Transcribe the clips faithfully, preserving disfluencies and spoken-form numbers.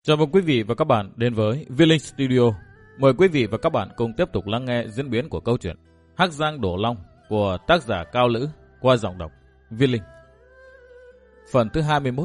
Chào mừng quý vị và các bạn đến với Vi Linh Studio. Mời quý vị và các bạn cùng tiếp tục lắng nghe diễn biến của câu chuyện Hắc Giang Đổ Long của tác giả Cao Lữ qua giọng đọc Vi Linh. Phần thứ hai mươi mốt.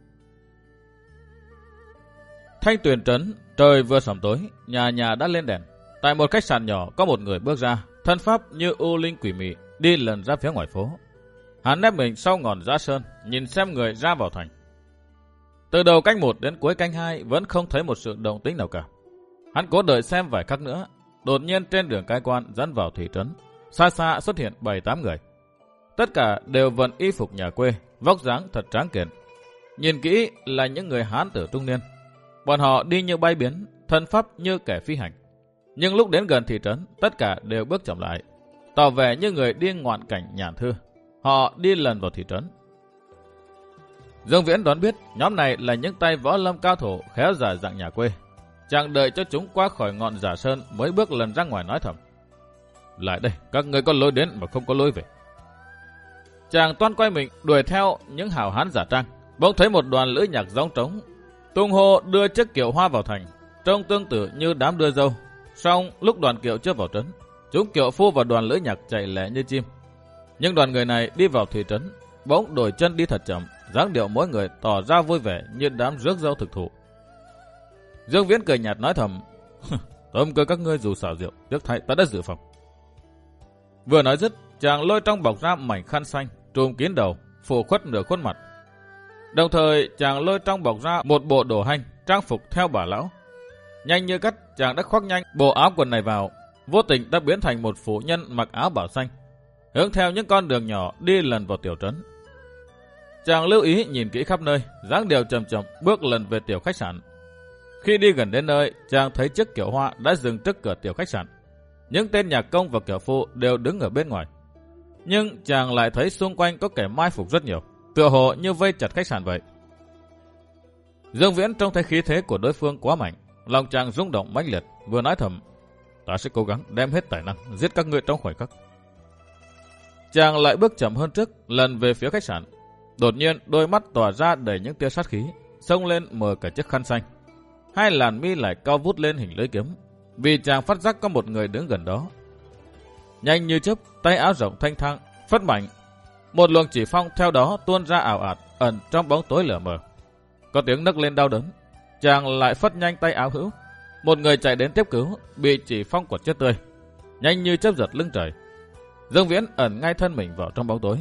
Thanh Tuyền trấn, trời vừa sẩm tối, nhà nhà đã lên đèn. Tại một khách sạn nhỏ có một người bước ra, thân pháp như u linh quỷ mị, đi lần ra phía ngoài phố. Hắn nép mình sau ngọn giá sơn, nhìn xem người ra vào thành. Từ đầu canh một đến cuối canh hai vẫn không thấy một sự động tĩnh nào cả. Hắn cố đợi xem vài khắc nữa. Đột nhiên trên đường cai quan dẫn vào thị trấn, xa xa xuất hiện bảy tám người. Tất cả đều vận y phục nhà quê, vóc dáng thật tráng kiện. Nhìn kỹ là những người Hán tử trung niên. Bọn họ đi như bay biến, thân pháp như kẻ phi hành. Nhưng lúc đến gần thị trấn, tất cả đều bước chậm lại, tỏ vẻ như người đi ngoạn cảnh nhàn thư. Họ đi lần vào thị trấn. Dương Viễn đoán biết nhóm này là những tay võ lâm cao thủ khéo giả dạng nhà quê. Chàng đợi cho chúng qua khỏi ngọn giả sơn mới bước lần ra ngoài nói thầm: "Lại đây, các người có lối đến mà không có lối về." Chàng toan quay mình đuổi theo những hảo hán giả trang, bỗng thấy một đoàn lữ nhạc gióng trống tung hô đưa chiếc kiệu hoa vào thành, trông tương tự như đám đưa dâu. Song lúc đoàn kiệu chưa vào trấn, chúng kiệu phu và đoàn lữ nhạc chạy lẹ như chim. Nhưng đoàn người này đi vào thị trấn, bỗng đổi chân đi thật chậm, dáng điệu mỗi người tỏ ra vui vẻ như đám rước dâu thực thụ. Dương Viễn cười nhạt nói thầm: "Tôm cơ các ngươi dù xảo diệu, tiếc thay ta đã dự phòng." Vừa nói dứt, chàng lôi trong bọc ra mảnh khăn xanh trùm kín đầu, phủ khuất nửa khuôn mặt. Đồng thời chàng lôi trong bọc ra một bộ đồ hanh trang phục theo bà lão. Nhanh như cắt, chàng đã khoác nhanh bộ áo quần này vào, vô tình đã biến thành một phụ nhân mặc áo bảo xanh, hướng theo những con đường nhỏ đi lần vào tiểu trấn. Chàng lưu ý nhìn kỹ khắp nơi, dáng điệu chậm chậm bước lần về tiểu khách sạn. Khi đi gần đến nơi, chàng thấy chiếc kiệu hoa đã dừng trước cửa tiểu khách sạn. Những tên nhạc công và kiệu phu đều đứng ở bên ngoài. Nhưng chàng lại thấy xung quanh có kẻ mai phục rất nhiều, tựa hồ như vây chặt khách sạn vậy. Dương Viễn trông thấy khí thế của đối phương quá mạnh, lòng chàng rung động mãnh liệt, vừa nói thầm: "Ta sẽ cố gắng đem hết tài năng giết các ngươi trong khoảnh khắc." Chàng lại bước chậm hơn trước, lần về phía khách sạn. Đột nhiên đôi mắt tỏa ra đầy những tia sát khí, xông lên mở cả chiếc khăn xanh. Hai làn mi lại cao vút lên hình lưỡi kiếm, vì chàng phát giác có một người đứng gần đó. Nhanh như chớp, tay áo rộng thanh thang phất mạnh, một luồng chỉ phong theo đó tuôn ra ảo ạt, ẩn trong bóng tối lờ mờ. Có tiếng nấc lên đau đớn, chàng lại phất nhanh tay áo hữu. Một người chạy đến tiếp cứu, bị chỉ phong quật chết tươi, nhanh như chớp giật lưng trời. Dương Viễn ẩn ngay thân mình vào trong bóng tối.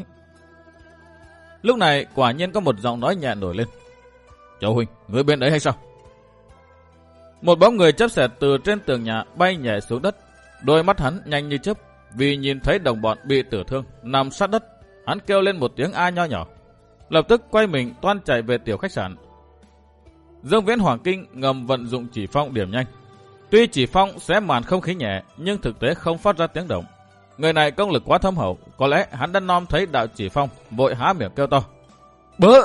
Lúc này quả nhiên có một giọng nói nhẹ nổi lên: "Châu huynh, người bên đấy hay sao?" Một bóng người chớp xẹt từ trên tường nhà bay nhẹ xuống đất. Đôi mắt hắn nhanh như chớp, vì nhìn thấy đồng bọn bị tử thương nằm sát đất. Hắn kêu lên một tiếng a nho nhỏ, lập tức quay mình toan chạy về tiểu khách sạn. Dương Viễn hoàng kinh ngầm vận dụng chỉ phong điểm nhanh. Tuy chỉ phong xé màn không khí nhẹ, nhưng thực tế không phát ra tiếng động. Người này công lực quá thâm hậu, có lẽ hắn đã nom thấy đạo chỉ phong, vội há miệng kêu to: "Bớ!"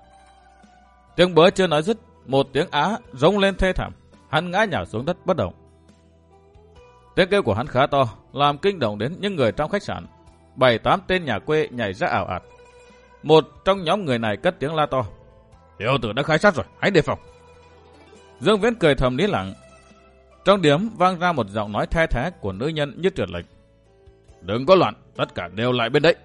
Tiếng bớ chưa nói dứt, một tiếng á rống lên thê thảm, hắn ngã nhào xuống đất bất động. Tiếng kêu của hắn khá to, làm kinh động đến những người trong khách sạn. Bảy tám tên nhà quê nhảy ra ảo ạt. Một trong nhóm người này cất tiếng la to: "Tiểu tử đã khai sát rồi, hãy đề phòng." Dương Viễn cười thầm lý lặng. Trong điếm vang ra một giọng nói the thé của nữ nhân như trượt lệnh: "Đừng có loạn, tất cả đều lại bên đấy."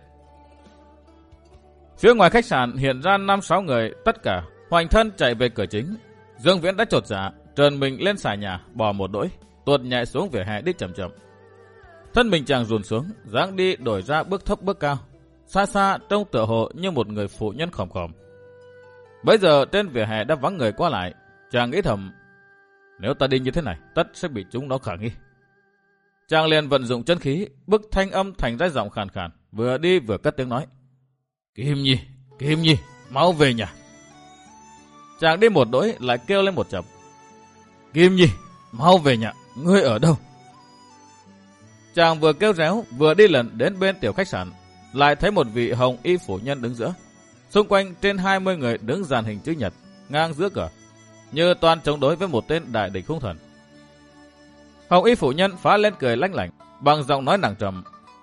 Phía ngoài khách sạn hiện ra năm sáu người, tất cả hoành thân chạy về cửa chính. Dương Viễn đã chột dạ, trườn mình lên xà nhà, bò một đỗi, tuột nhẹ xuống vỉa hè đi chậm chậm. Thân mình chàng rùn xuống, dáng đi đổi ra bước thấp bước cao, xa xa trông tựa hồ như một người phụ nhân khòm khòm. Bây giờ trên vỉa hè đã vắng người qua lại, chàng nghĩ thầm: nếu ta đi như thế này, tất sẽ bị chúng nó khả nghi. Chàng liền vận dụng chân khí, bức thanh âm thành ra giọng khàn khàn, vừa đi vừa cất tiếng nói: "Kim Nhi, Kim Nhi, mau về nhà." Chàng đi một đỗi lại kêu lên một chập: "Kim Nhi, mau về nhà, ngươi ở đâu?" Chàng vừa kêu réo vừa đi lần đến bên tiểu khách sạn, lại thấy một vị hồng y phụ nhân đứng giữa. Xung quanh trên hai mươi người đứng dàn hình chữ nhật ngang giữa cửa, như toàn chống đối với một tên đại địch hung thần. Hồng y phụ nhân phá lên cười lanh lảnh, bằng giọng nói nặng trầm: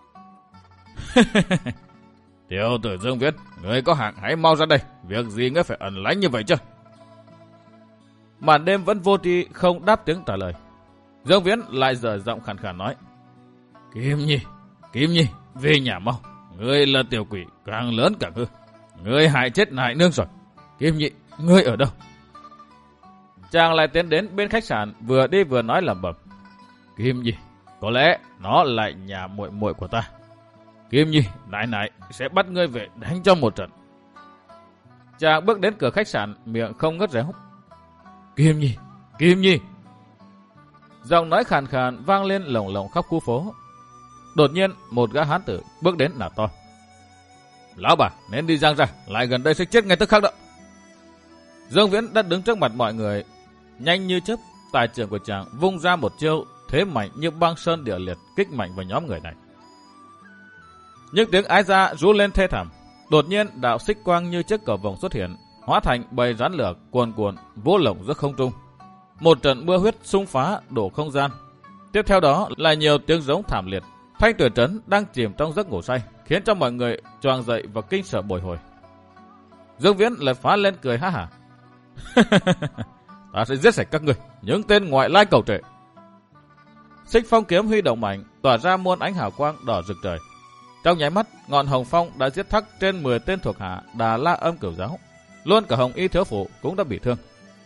"Tiểu tử Dương Viễn, ngươi có hạng hãy mau ra đây, việc gì ngươi phải ẩn lánh như vậy chứ?" Màn đêm vẫn vô tri không đáp tiếng trả lời. Dương Viễn lại dở giọng khàn khàn nói: Kim Nhi, Kim Nhi, về nhà mau. Ngươi là tiểu quỷ càng lớn càng hư. Ngươi hại chết nại nương rồi. Kim Nhi, ngươi ở đâu? Chàng lại tiến đến bên khách sạn, vừa đi vừa nói lẩm bẩm: Kim Nhi, có lẽ nó lại nhà muội muội của ta. Kim Nhi, nại nại sẽ bắt ngươi về đánh cho một trận. Chàng bước đến cửa khách sạn, miệng không ngớt réo: Kim Nhi, Kim Nhi. Giọng nói khàn khàn vang lên lồng lộng khắp khu phố. Đột nhiên một gã hán tử bước đến nạt to: Lão bà nên đi giang ra, lại gần đây sẽ chết ngay tức khắc đó. Dương Viễn đã đứng trước mặt mọi người, nhanh như chớp, tài trưởng của chàng vung ra một chiêu thế mạnh như băng sơn địa liệt, kích mạnh vào nhóm người này. Những tiếng ái ra rú lên thê thảm. Đột nhiên đạo xích quang như chiếc cầu vồng xuất hiện, hóa thành bầy rắn lửa cuồn cuộn vỗ lồng giữa không trung. Một trận mưa huyết xung phá đổ không gian. Tiếp theo đó là nhiều tiếng giống thảm liệt. Thanh Tuyển Trấn đang chìm trong giấc ngủ say, khiến cho mọi người choàng dậy và kinh sợ bồi hồi. Dương Viễn lại phá lên cười ha hả: Ta sẽ giết sạch các người, những tên ngoại lai cầu trệ. Xích phong kiếm huy động mạnh, tỏa ra muôn ánh hào quang đỏ rực trời. Trong nháy mắt, ngọn hồng phong đã giết thắc trên mười tên thuộc hạ Đà La Âm Cửu Giáo, luôn cả Hồng Y thiếu phụ cũng đã bị thương.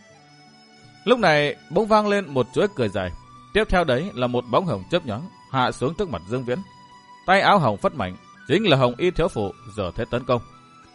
Lúc này bỗng vang lên một chuỗi cười dài, tiếp theo đấy là một bóng hồng chớp nhoáng hạ xuống trước mặt Dương Viễn. Tay áo hồng phất mạnh, chính là Hồng Y thiếu phụ giờ thế tấn công.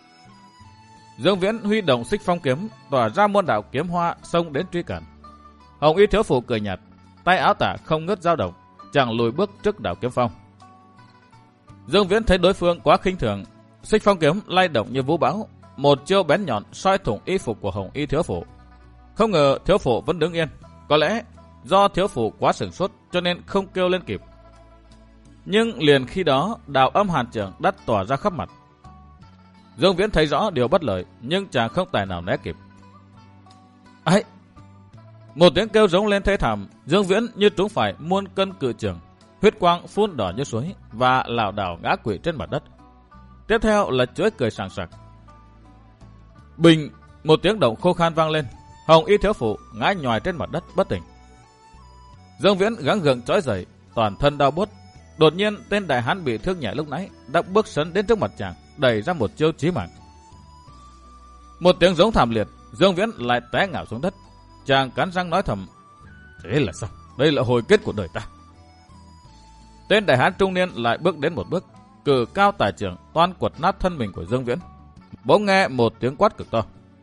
Dương Viễn huy động xích phong kiếm, tỏa ra muôn đạo kiếm hoa xông đến truy cản. Hồng Y thiếu phụ cười nhạt, tay áo tả không ngớt dao động, chàng lùi bước trước đạo kiếm phong. Dương Viễn thấy đối phương quá khinh thường, xích phong kiếm lay động như vũ bão, một chiêu bén nhọn soi thủng y phục của Hồng Y thiếu phụ. Không ngờ thiếu phụ vẫn đứng yên, có lẽ do thiếu phụ quá sửng sốt cho nên không kêu lên kịp. Nhưng liền khi đó, đạo âm hàn trưởng đã tỏa ra khắp mặt. Dương Viễn thấy rõ điều bất lợi, nhưng chàng không tài nào né kịp. Ấy! Một tiếng kêu rống lên thê thảm, Dương Viễn như trúng phải muôn cân cự trường, huyết quang phun đỏ như suối và lảo đảo ngã quỵ trên mặt đất. Tiếp theo là chuỗi cười sảng sặc. Bình! Một tiếng động khô khan vang lên, Hồng Y thiếu phụ ngã nhòi trên mặt đất bất tỉnh. Dương Viễn gắng gượng trỗi dậy, toàn thân đau buốt. Đột nhiên tên đại hán bị thương nhẹ lúc nãy đã bước sấn đến trước mặt chàng, đẩy ra một chiêu chí mạng. Một tiếng giống thảm liệt, Dương Viễn lại té ngã xuống đất. Chàng cắn răng nói thầm: Thế là sao? Đây là hồi kết của đời ta. Tên đại hán trung niên lại bước đến một bước, cử cao tài trưởng toan quật nát thân mình của Dương Viễn. Bỗng nghe một tiếng quát cực to: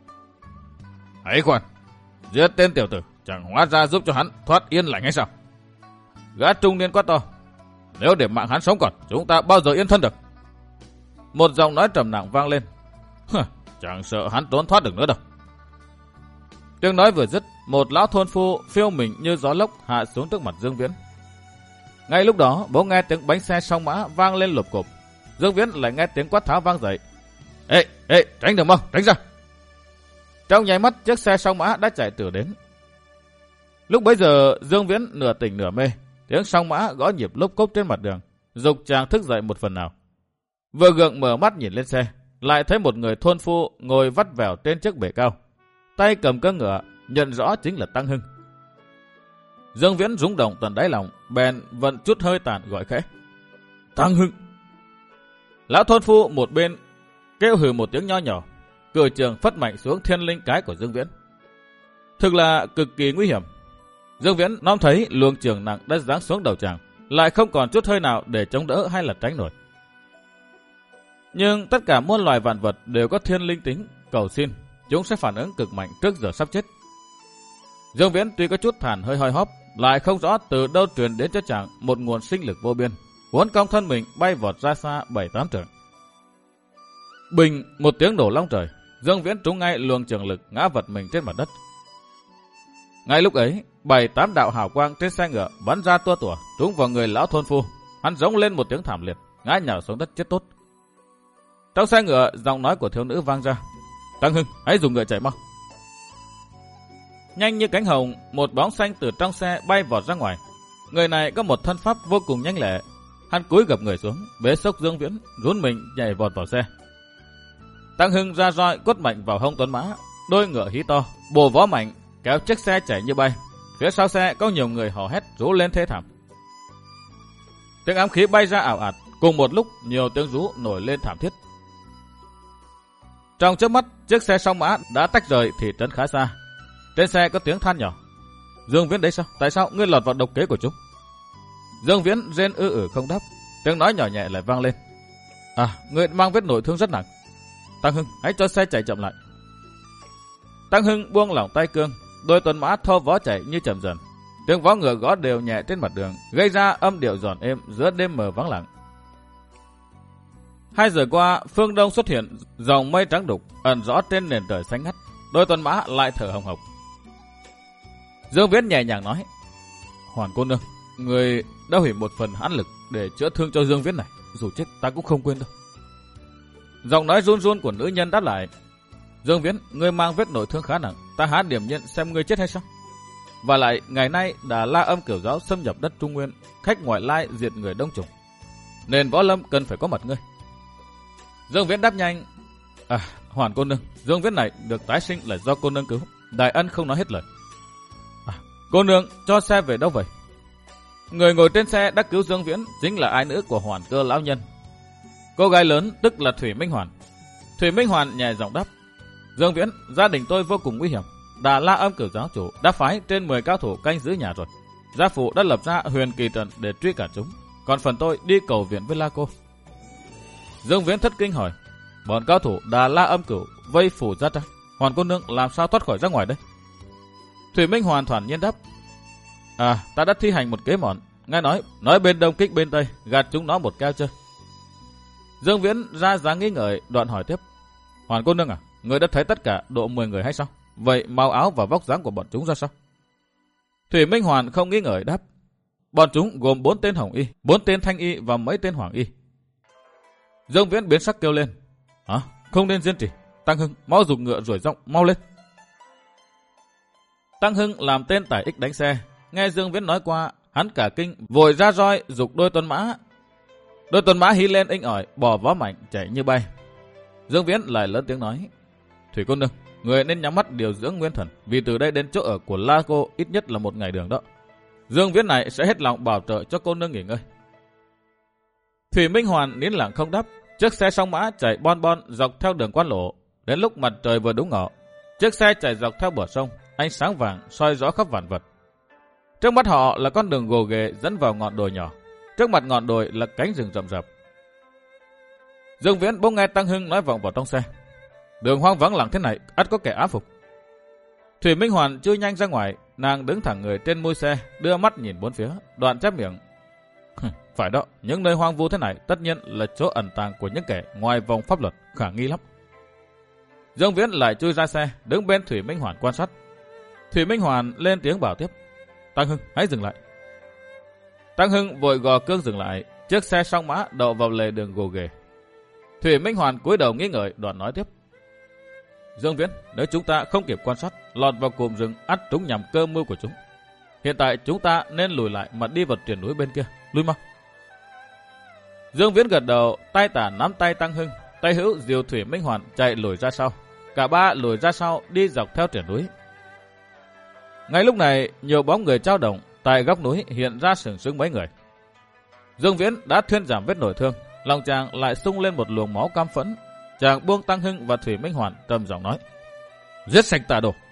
Hãy khoan, giết tên tiểu tử, chẳng hóa ra giúp cho hắn thoát yên lành hay sao? Gã trung niên quát to: Nếu để mạng hắn sống còn, chúng ta bao giờ yên thân được? Một giọng nói trầm nặng vang lên: Chẳng sợ hắn trốn thoát được nữa đâu. Tiếng nói vừa dứt, một lão thôn phu phiêu mình như gió lốc hạ xuống trước mặt Dương Viễn. Ngay lúc đó, bỗng nghe tiếng bánh xe song mã vang lên lộp cộp. Dương Viễn lại nghe tiếng quát tháo vang dậy: Ê, ê, tránh đường mau, tránh ra! Trong nháy mắt, chiếc xe song mã đã chạy từ đến. Lúc bấy giờ, Dương Viễn nửa tỉnh nửa mê, tiếng song mã gõ nhịp lốp cốp trên mặt đường, giục chàng thức dậy một phần nào. Vừa gượng mở mắt nhìn lên xe, lại thấy một người thôn phu ngồi vắt vẻo trên chiếc bể cao, tay cầm cỡ ngựa, nhận rõ chính là Tăng Hưng. Dương Viễn rung động tận đáy lòng, bèn vận chút hơi tàn gọi khẽ: Tăng Hưng! Lão thôn phu một bên kêu hừ một tiếng nho nhỏ, cử trường phất mạnh xuống thiên linh cái của Dương Viễn. Thực là cực kỳ nguy hiểm. Dương Viễn nom thấy luồng trường nặng đã giáng xuống đầu chàng, lại không còn chút hơi nào để chống đỡ hay là tránh nổi. Nhưng tất cả muôn loài vạn vật đều có thiên linh tính, cầu xin, chúng sẽ phản ứng cực mạnh trước giờ sắp chết. Dương Viễn tuy có chút thản hơi hoi hóp, lại không rõ từ đâu truyền đến cho chàng một nguồn sinh lực vô biên, uốn cong thân mình bay vọt ra xa bảy tám trượng. Bình! Một tiếng nổ long trời, Dương Viễn trúng ngay luồng trường lực, ngã vật mình trên mặt đất. Ngay lúc ấy, bảy tám đạo hào quang trên xe ngựa bắn ra tua tủa trúng vào người lão thôn phu. Hắn rống lên một tiếng thảm liệt, ngã nhào xuống đất chết tốt. Trong xe ngựa, giọng nói của thiếu nữ vang ra: Tăng Hưng, hãy dùng ngựa chạy mau. Nhanh như cánh hồng, một bóng xanh từ trong xe bay vọt ra ngoài. Người này có một thân pháp vô cùng nhanh lẹ. Hắn cúi gập người xuống, bế xốc Dương Viễn, rún mình nhảy vọt vào xe. Tăng Hưng ra roi quất mạnh vào hông tuấn mã, đôi ngựa hí to, bổ vó mạnh, kéo chiếc xe chạy như bay. Phía sau xe có nhiều người hò hét rú lên thê thảm. Tiếng ám khí bay ra ảo ạt, cùng một lúc nhiều tiếng rú nổi lên thảm thiết. Trong chớp mắt, chiếc xe song mã đã tách rời thị trấn khá xa. Trên xe có tiếng than nhỏ. Dương Viễn đấy sao? Tại sao ngươi lọt vào độc kế của chúng? Dương Viễn rên ư ử không đáp. Tiếng nói nhỏ nhẹ lại vang lên. À, ngươi mang vết nội thương rất nặng. Tăng Hưng, hãy cho xe chạy chậm lại. Tăng Hưng buông lỏng tay cương, đôi tuần mã thô vó chạy như chậm dần. Tiếng vó ngựa gõ đều nhẹ trên mặt đường, gây ra âm điệu giòn êm giữa đêm mờ vắng lặng. Hai giờ qua, phương đông xuất hiện dòng mây trắng đục ẩn rõ trên nền trời xanh ngắt. Đôi tuần mã lại thở hồng hộc. Dương Viễn nhẹ nhàng nói: Hoàn cô nương, người đã hủy một phần hãn lực để chữa thương cho Dương Viễn này, dù chết ta cũng không quên đâu. Giọng nói run run của nữ nhân đáp lại: Dương Viễn, ngươi mang vết nội thương khá nặng, ta há điểm nhận xem ngươi chết hay sao? Và lại, ngày nay Đà La Âm Cửu Giáo xâm nhập đất Trung Nguyên, khách ngoại lai diệt người đông chủng, nên võ lâm cần phải có mặt ngươi. Dương Viễn đáp nhanh: À, Hoàn cô nương, Dương Viễn này được tái sinh là do cô nương cứu, đại ân không nói hết lời. À, cô nương cho xe về đâu vậy? Người ngồi trên xe đã cứu Dương Viễn chính là ái nữ của Hoàn Cơ lão nhân, cô gái lớn tức là Thủy Minh Hoàn. Thủy Minh Hoàn nhẹ giọng đáp: Dương Viễn, gia đình tôi vô cùng nguy hiểm. Đà La Âm Cửu Giáo chủ đã phái trên mười cao thủ canh giữ nhà rồi. Gia phụ đã lập ra huyền kỳ trận để truy cản chúng. Còn phần tôi đi cầu viện với La Cô. Dương Viễn thất kinh hỏi: Bọn cao thủ Đà La Âm Cửu vây phủ Gia Trang, Hoàn cô nương làm sao thoát khỏi ra ngoài đây? Thủy Minh Hoàn thản nhiên đáp: À, ta đã thi hành một kế mọn. Nghe nói, nói bên đông kích bên tây, gạt chúng nó một keo chơi. Dương Viễn ra dáng nghi ngợi, đoạn hỏi tiếp: Hoàn cô nương à, người đã thấy tất cả độ mười người hay sao? Vậy màu áo và vóc dáng của bọn chúng ra sao? Thủy Minh Hoàn không nghi ngợi đáp: Bọn chúng gồm bốn tên hồng y, bốn tên thanh y và mấy tên hoàng y. Dương Viễn biến sắc kêu lên: Hả? Không nên diên trì. Tăng Hưng, mau giục ngựa rồi giọng, mau lên. Tăng Hưng làm tên tải ích đánh xe, nghe Dương Viễn nói qua, hắn cả kinh, vội ra roi giục đôi tuần mã. Đôi tuần mã hí lên inh ỏi, bỏ vó mạnh chạy như bay. Dương Viễn lại lớn tiếng nói: Thủy cô nương, người nên nhắm mắt điều dưỡng nguyên thần, vì từ đây đến chỗ ở của La Cô ít nhất là một ngày đường đó. Dương Viễn này sẽ hết lòng bảo trợ cho cô nương nghỉ ngơi. Thủy Minh Hoàn nín lặng không đáp. Chiếc xe song mã chạy bon bon dọc theo đường quan lộ. Đến lúc mặt trời vừa đúng ngọ, chiếc xe chạy dọc theo bờ sông, ánh sáng vàng soi rõ khắp vạn vật. Trước mắt họ là con đường gồ ghề dẫn vào ngọn đồi nhỏ. Trước mặt ngọn đồi là cánh rừng rậm rạp. Dương Viễn bỗng nghe Tăng Hưng nói vọng vào trong xe: Đường hoang vắng lặng thế này, ắt có kẻ ám phục. Thủy Minh Hoàn chui nhanh ra ngoài, nàng đứng thẳng người trên mui xe, đưa mắt nhìn bốn phía, đoạn chép miệng: Phải đó, những nơi hoang vu thế này tất nhiên là chỗ ẩn tàng của những kẻ ngoài vòng pháp luật, khả nghi lắm. Dương Viễn lại chui ra xe, đứng bên Thủy Minh Hoàn quan sát. Thủy Minh Hoàn lên tiếng bảo tiếp: Tăng Hưng, hãy dừng lại. Tăng Hưng vội gò cương dừng lại, chiếc xe song mã đậu vào lề đường gồ ghề. Thủy Minh Hoàn cúi đầu nghi ngợi, đoạn nói tiếp: Dương Viễn, nếu chúng ta không kịp quan sát, lọt vào cụm rừng, ắt chúng nhằm cơ mưu của chúng. Hiện tại chúng ta nên lùi lại mà đi vào triền núi bên kia, lui mau. Dương Viễn gật đầu, tay tả nắm tay Tăng Hưng, tay hữu dìu Thủy Minh Hoàn chạy lùi ra sau. Cả ba lùi ra sau, đi dọc theo triền núi. Ngay lúc này, nhiều bóng người trao động tại góc núi hiện ra sừng sững mấy người. Dương Viễn đã thuyên giảm vết nổi thương, lòng chàng lại sung lên một luồng máu cam phẫn. Chàng buông Tăng Hưng và Thủy Minh Hoàn, trầm giọng nói: Giết sạch tà đồ.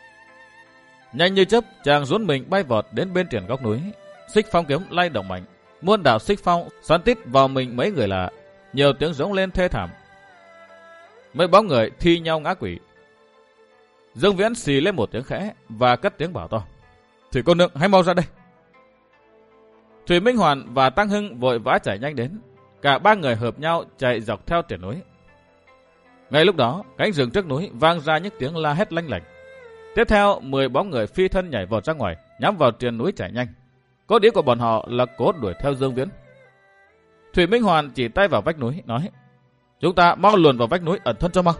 Nhanh như chớp, chàng dún mình bay vọt đến bên triền góc núi. Xích phong kiếm lay động mạnh, muôn đạo xích phong xoắn tít vào mình mấy người lạ. Nhiều tiếng rống lên thê thảm. Mấy bóng người thi nhau ngã quỵ. Dương Viễn xì lên một tiếng khẽ và cất tiếng bảo to: Thủy cô nương, hãy mau ra đây. Thủy Minh Hoàn và Tăng Hưng vội vã chạy nhanh đến. Cả ba người hợp nhau chạy dọc theo triền núi. Ngay lúc đó, cánh rừng trước núi vang ra những tiếng la hét lanh lảnh. Tiếp theo, mười bóng người phi thân nhảy vọt ra ngoài, nhắm vào triền núi chạy nhanh. Cốt đĩa của bọn họ là cố đuổi theo Dương Viễn. Thủy Minh Hoàn chỉ tay vào vách núi, nói: Chúng ta mau luồn vào vách núi ẩn thân cho mau.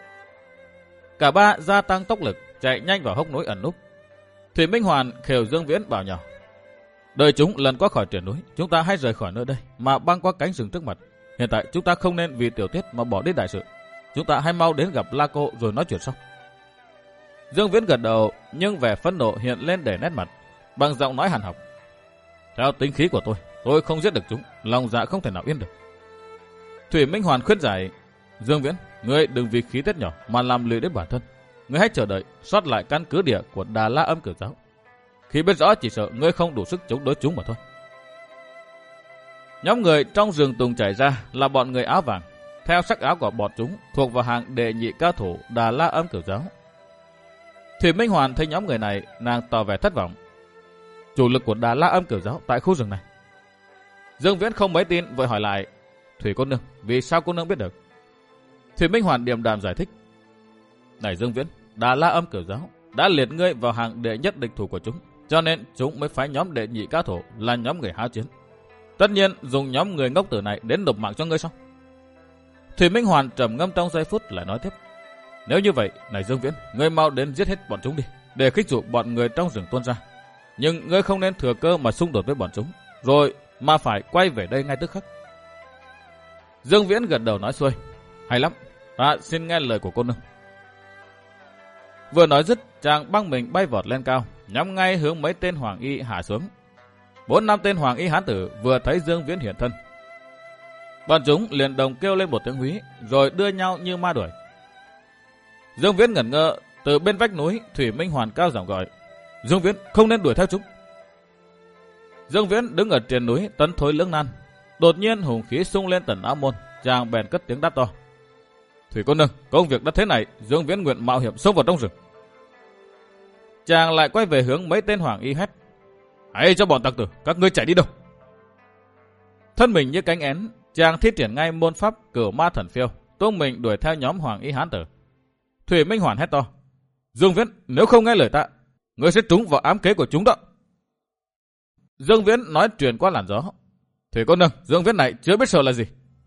Cả ba gia tăng tốc lực, chạy nhanh vào hốc núi ẩn núp. Thủy Minh Hoàn khều Dương Viễn bảo nhỏ: Đợi chúng lần qua khỏi triền núi, chúng ta hãy rời khỏi nơi đây mà băng qua cánh rừng trước mặt. Hiện tại chúng ta không nên vì tiểu tiết mà bỏ đi đại sự. Chúng ta hãy mau đến gặp La Cô rồi nói chuyện sau. Dương Viễn gật đầu, nhưng vẻ phẫn nộ hiện lên đầy nét mặt, bằng giọng nói hàn học. Theo tính khí của tôi, tôi không giết được chúng, lòng dạ không thể nào yên được. Thủy Minh Hoàn khuyên giải. Dương Viễn, ngươi đừng vì khí tiết nhỏ mà làm lười đến bản thân. Ngươi hãy chờ đợi, soát lại căn cứ địa của Đà La Âm Cửu Giáo. Khi biết rõ chỉ sợ ngươi không đủ sức chống đối chúng mà thôi. Nhóm người trong rừng tùng chảy ra là bọn người áo vàng. Theo sắc áo của bọn chúng thuộc vào hàng đệ nhị cao thủ Đà La Âm Cửu Giáo. Thủy Minh Hoàn thấy nhóm người này, nàng tỏ vẻ thất vọng. Chủ lực của Đà La Âm Cửu Giáo tại khu rừng này. Dương Viễn không mấy tin, vội hỏi lại. Thủy cô nương, vì sao cô nương biết được? Thủy Minh Hoàn điềm đạm giải thích. Này Dương Viễn, Đà La Âm Cửu Giáo đã liệt ngươi vào hàng đệ nhất địch thủ của chúng, cho nên chúng mới phái nhóm đệ nhị cao thủ là nhóm người háo chiến. Tất nhiên dùng nhóm người ngốc tử này đến nộp mạng cho ngươi sao? Thủy Minh Hoàn trầm ngâm trong giây phút lại nói tiếp. Nếu như vậy, này Dương Viễn, ngươi mau đến giết hết bọn chúng đi, để khích dụ bọn người trong rừng tuôn ra. Nhưng ngươi không nên thừa cơ mà xung đột với bọn chúng, rồi mà phải quay về đây ngay tức khắc. Dương Viễn gật đầu nói xuôi. Hay lắm, ta xin nghe lời của cô nương. Vừa nói dứt, chàng băng mình bay vọt lên cao, nhắm ngay hướng mấy tên hoàng y hạ xuống. Bốn năm tên hoàng y hán tử vừa thấy Dương Viễn hiện thân, bọn chúng liền đồng kêu lên một tiếng húy, rồi đưa nhau như ma đuổi. Dương Viễn ngẩn ngơ, từ bên vách núi, Thủy Minh Hoàn cao giọng gọi. Dương Viễn, không nên đuổi theo chúng. Dương Viễn đứng ở trên núi tấn thối lưỡng nan. Đột nhiên hùng khí xung lên tận áo môn, chàng bèn cất tiếng đáp to. Thủy cô nương, công việc đã thế này, Dương Viễn nguyện mạo hiểm xông vào trong rừng. Chàng lại quay về hướng mấy tên hoàng y hét. Hãy cho bọn tặc tử, các ngươi chạy đi đâu? Thân mình như cánh én, chàng thi triển ngay môn pháp Cửu Ma Thần Phiêu, tung mình đuổi theo nhóm hoàng y hán tử. Thủy Minh Hoàn hét to. Dương Viễn, nếu không nghe lời ta, ngươi sẽ trúng vào ám kế của chúng đó. Dương Viễn nói truyền qua làn gió. Thủy cô nương, Dương Viễn này chưa biết sợ là gì.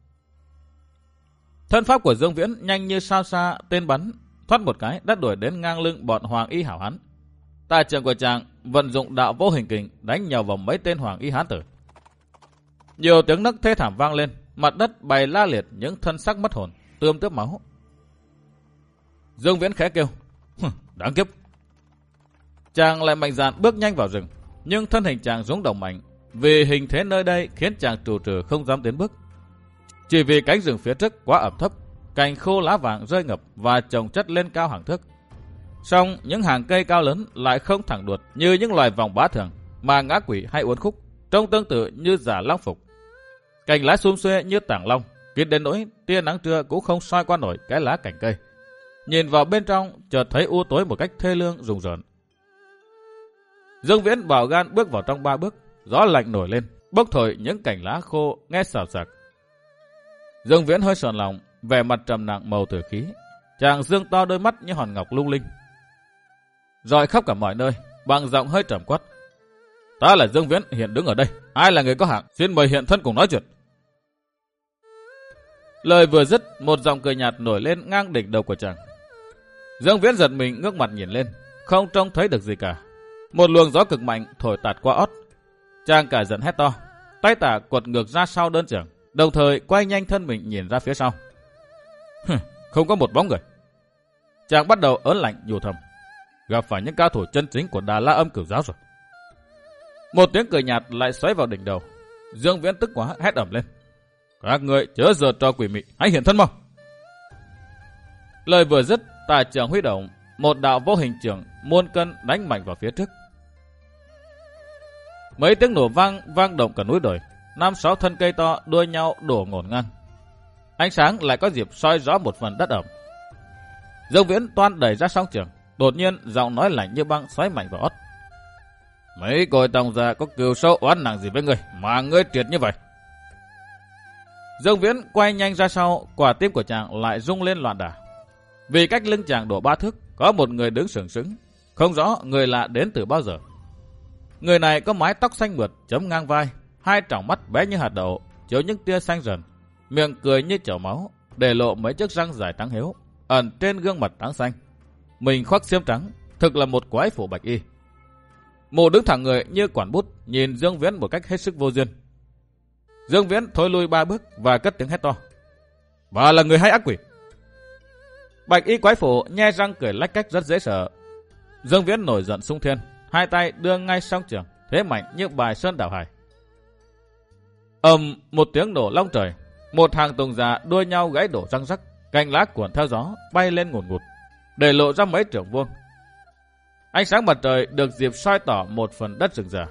Thân pháp của Dương Viễn nhanh như sao xa tên bắn, thoát một cái đã đuổi đến ngang lưng bọn hoàng y hảo hán. Tài trường của chàng vận dụng đạo vô hình kình đánh nhào vào mấy tên hoàng y hán tử. Nhiều tiếng nấc thê thảm vang lên, mặt đất bày la liệt những thân xác mất hồn, tươm tướp máu. Dương Viễn khẽ kêu, đáng kiếp. Chàng lại mạnh dạn bước nhanh vào rừng, nhưng thân hình chàng rúng động mạnh, vì hình thế nơi đây khiến chàng trù trừ không dám tiến bước. Chỉ vì cánh rừng phía trước quá ẩm thấp, cành khô lá vàng rơi ngập và chồng chất lên cao hàng thước. Song những hàng cây cao lớn lại không thẳng đuột như những loài vòng bá thường, mà ngã quỷ hay uốn khúc, trông tương tự như giả long phục. Cành lá xum xuê như tảng long, kín đến nỗi tia nắng trưa cũng không soi qua nổi cái lá cành cây. Nhìn vào bên trong, chợt thấy u tối một cách thê lương rùng rợn. Dương Viễn bảo gan bước vào trong ba bước, gió lạnh nổi lên, bốc thổi những cành lá khô nghe xào xạc. Dương Viễn hơi sờn lòng, vẻ mặt trầm nặng màu tử khí. Chàng dương to đôi mắt như hòn ngọc lung linh, rọi khắp cả mọi nơi, bằng giọng hơi trầm quát. Ta là Dương Viễn hiện đứng ở đây, ai là người có hạng, xin mời hiện thân cùng nói chuyện. Lời vừa dứt, một giọng cười nhạt nổi lên ngang đỉnh đầu của chàng. Dương Viễn giật mình ngước mặt nhìn lên, không trông thấy được gì cả. Một luồng gió cực mạnh thổi tạt qua ót. Chàng cả giận hét to, tay tả quật ngược ra sau đơn trưởng, đồng thời quay nhanh thân mình nhìn ra phía sau. Không có một bóng người. Chàng bắt đầu ớn lạnh nhủ thầm, gặp phải những cao thủ chân chính của Đà La Âm Cửu Giáo rồi. Một tiếng cười nhạt lại xoáy vào đỉnh đầu. Dương Viễn tức quá hét ầm lên, các người chớ giờ trò quỷ mị, hãy hiện thân mau. Lời vừa dứt, tả trưởng huy động một đạo vô hình trưởng muôn cân đánh mạnh vào phía trước. Mấy tiếng nổ vang vang động cả núi đồi, năm sáu thân cây to đua nhau đổ ngổn ngang. Ánh sáng lại có dịp soi rõ một phần đất ẩm. Dương Viễn toan đẩy ra song trường, đột nhiên giọng nói lạnh như băng xoáy mạnh vào ót. Mấy còi tòng già có cừu sâu oán nặng gì với ngươi mà ngươi triệt như vậy? Dương Viễn quay nhanh ra sau, quả tim của chàng lại rung lên loạn đả. Vì cách lưng chàng đổ ba thước, có một người đứng sừng sững, không rõ người lạ đến từ bao giờ. Người này có mái tóc xanh mượt chấm ngang vai, hai tròng mắt bé như hạt đậu, chiếu những tia xanh rần, miệng cười như chảo máu, để lộ mấy chiếc răng dài trắng hiếu ẩn trên gương mặt trắng xanh. Mình khoác xiêm trắng, thực là một quái phủ bạch y. Mụ đứng thẳng người như quản bút, nhìn Dương Viễn một cách hết sức vô duyên. Dương Viễn thối lui ba bước và cất tiếng hét to, bà là người hay ác quỷ? Bạch y quái phủ nhe răng cười lách cách rất dễ sợ, Dương Viễn nổi giận xung thiên, hai tay đưa ngay song trường, thế mạnh như bài sơn đảo hải. Ầm một tiếng nổ long trời, một hàng tùng già đua nhau gãy đổ răng rắc, cành lá cuộn theo gió bay lên ngùn ngụt, để lộ ra mấy trượng vuông. Ánh sáng mặt trời được dịp soi tỏ một phần đất rừng rờ.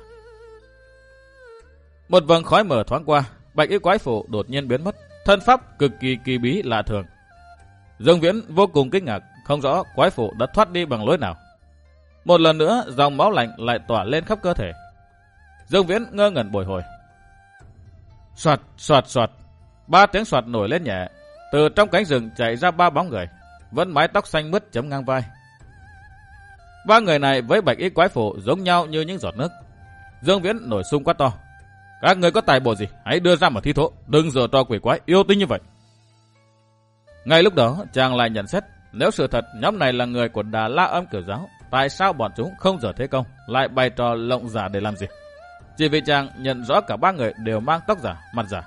Một vầng khói mờ thoáng qua, bạch y quái phụ đột nhiên biến mất, thân pháp cực kỳ kỳ bí lạ thường. Dương Viễn vô cùng kinh ngạc, không rõ quái phụ đã thoát đi bằng lối nào. Một lần nữa, dòng máu lạnh lại tỏa lên khắp cơ thể. Dương Viễn ngơ ngẩn bồi hồi. Soạt, soạt, soạt, ba tiếng soạt nổi lên nhẹ. Từ trong cánh rừng chạy ra ba bóng người, vẫn mái tóc xanh mướt chấm ngang vai. Ba người này với bạch y quái phụ giống nhau như những giọt nước. Dương Viễn nổi sung quát to: các người có tài bổ gì, hãy đưa ra mà thi thố, đừng giở trò quỷ quái yêu tinh như vậy. Ngay lúc đó, chàng lại nhận xét, nếu sự thật nhóm này là người của Đà La Âm Cửu Giáo, tại sao bọn chúng không dở thế công, lại bày trò lộng giả để làm gì? Chỉ vì chàng nhận rõ cả ba người đều mang tóc giả, mặt giả.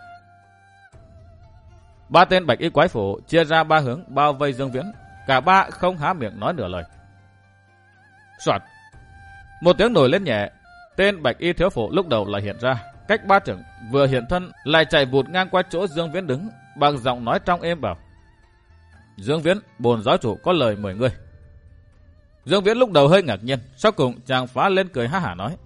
Ba tên bạch y quái phụ chia ra ba hướng bao vây Dương Viễn, cả ba không há miệng nói nửa lời. Soạt, một tiếng nổi lên nhẹ, tên bạch y thiếu phụ lúc đầu lại hiện ra, cách ba trượng, vừa hiện thân lại chạy vụt ngang qua chỗ Dương Viễn đứng, bằng giọng nói trong êm bảo: Dương Viễn, bổn giáo chủ có lời mời ngươi. Dương Viễn lúc đầu hơi ngạc nhiên, sau cùng chàng phá lên cười ha hả nói: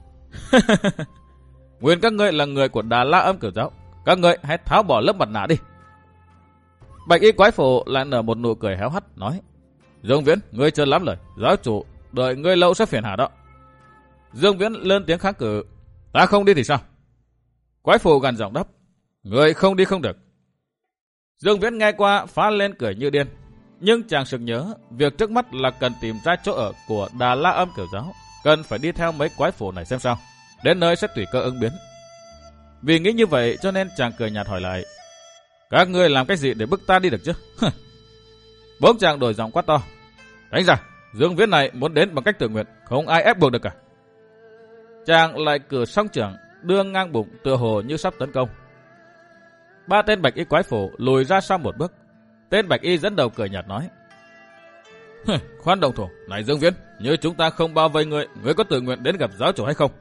nguyên các ngươi là người của Đà La Âm Cửu Giáo, các ngươi hãy tháo bỏ lớp mặt nạ đi. Bạch y quái phụ lại nở một nụ cười héo hắt nói: Dương Viễn, ngươi chưa lắm lời, giáo chủ đợi ngươi lâu sẽ phiền hà đó. Dương Viễn lên tiếng kháng cự: ta không đi thì sao? Quái phụ gằn giọng đáp: ngươi không đi không được. Dương Viễn nghe qua phá lên cười như điên, nhưng chàng sực nhớ việc trước mắt là cần tìm ra chỗ ở của Đà La Âm Cửu Giáo, cần phải đi theo mấy quái phụ này xem sao, đến nơi sẽ tùy cơ ứng biến. Vì nghĩ như vậy cho nên chàng cười nhạt hỏi lại: các ngươi làm cách gì để bức ta đi được chứ? Bỗng chàng đổi giọng quát to: đánh ra, Dương Viễn này muốn đến bằng cách tự nguyện, không ai ép buộc được cả. Chàng lại cử song trưởng đưa ngang bụng, tựa hồ như sắp tấn công. Ba tên bạch y quái phụ lùi ra sau một bước. Tên bạch y dẫn đầu cười nhạt nói: khoan động thủ, này Dương Viễn, như chúng ta không bao vây ngươi, ngươi có tự nguyện đến gặp giáo chủ hay không?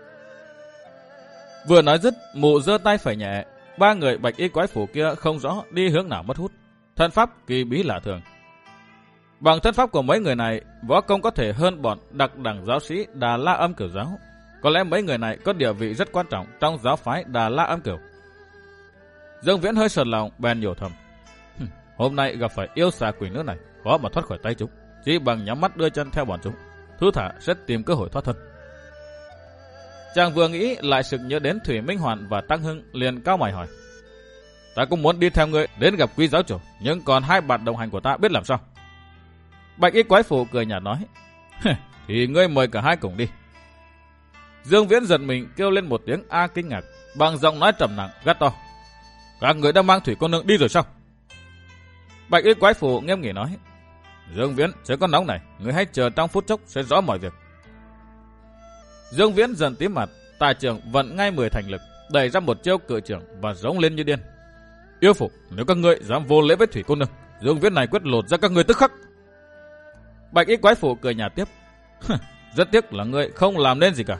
Vừa nói dứt, mụ giơ tay phải nhẹ. Ba người bạch y quái phụ kia không rõ đi hướng nào mất hút, thân pháp kỳ bí lạ thường. Bằng thân pháp của mấy người này, võ công có thể hơn bọn đặc đẳng giáo sĩ Đà La Âm Cửu Giáo. Có lẽ mấy người này có địa vị rất quan trọng trong giáo phái Đà La Âm Cửu. Dương Viễn hơi sờn lòng, bèn nhủ thầm: hôm nay gặp phải yêu xà quỷ nữ này, khó mà thoát khỏi tay chúng. Chỉ bằng nhắm mắt đưa chân theo bọn chúng, thứ thả sẽ tìm cơ hội thoát thân. Chàng vừa nghĩ lại sực nhớ đến Thủy Minh Hoàn và Tăng Hưng, liền cau mày hỏi: ta cũng muốn đi theo ngươi đến gặp quý giáo chủ, nhưng còn hai bạn đồng hành của ta biết làm sao? Bạch y quái phụ cười nhạt nói: thì ngươi mời cả hai cùng đi. Dương Viễn giật mình kêu lên một tiếng a kinh ngạc, bằng giọng nói trầm nặng gắt to: các người đã mang Thủy cô nương đi rồi sao? Bạch y quái phụ nghiêm nghị nói: Dương Viễn, sẽ có nóng này, ngươi hãy chờ trong phút chốc sẽ rõ mọi việc. Dương Viễn dần tím mặt, tà trưởng vận ngay mười thành lực, đẩy ra một chiêu cự trưởng và rống lên như điên: yêu phụ, nếu các ngươi dám vô lễ với Thủy cô nương, Dương Viễn này quyết lột ra các ngươi tức khắc. Bạch y quái phụ cười nhạt tiếp: rất tiếc là ngươi không làm nên gì cả.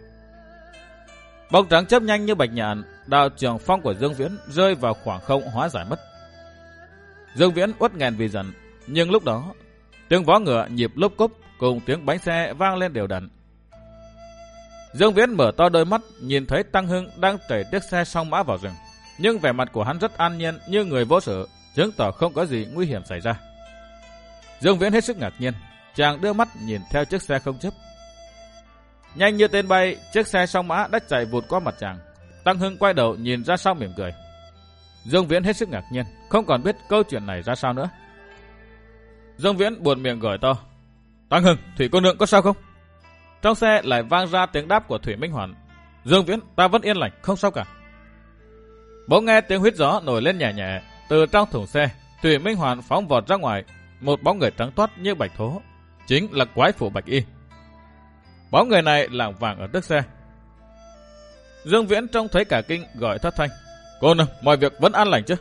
Bóng trắng chớp nhanh như bạch nhạn, đạo trường phong của Dương Viễn rơi vào khoảng không hóa giải mất. Dương Viễn uất nghẹn vì giận, nhưng lúc đó tiếng vó ngựa nhịp lốp cốp cùng tiếng bánh xe vang lên đều đặn. Dương Viễn mở to đôi mắt, nhìn thấy Tăng Hưng đang đẩy chiếc xe song mã vào rừng, nhưng vẻ mặt của hắn rất an nhiên như người vô sự, chứng tỏ không có gì nguy hiểm xảy ra. Dương Viễn hết sức ngạc nhiên, chàng đưa mắt nhìn theo chiếc xe không chấp. Nhanh như tên bay, chiếc xe song mã đã chạy vụt qua mặt chàng. Tăng Hưng quay đầu nhìn ra sau mỉm cười. Dương Viễn hết sức ngạc nhiên, không còn biết câu chuyện này ra sao nữa. Dương Viễn buồn miệng gọi to: Tăng Hưng, Thủy cô nương có sao không? Trong xe lại vang ra tiếng đáp của Thủy Minh Hoàn: Dương Viễn, ta vẫn yên lành, không sao cả. Bỗng nghe tiếng huýt gió nổi lên nhẹ nhẹ. Từ trong thùng xe, Thủy Minh Hoàn phóng vọt ra ngoài, một bóng người trắng toát như bạch thố, chính là quái phụ Bạch Y. Bóng người này lảng vảng ở trước xe. Dương Viễn trông thấy cả kinh, gọi thất thanh: Cô nương, mọi việc vẫn an lành chứ?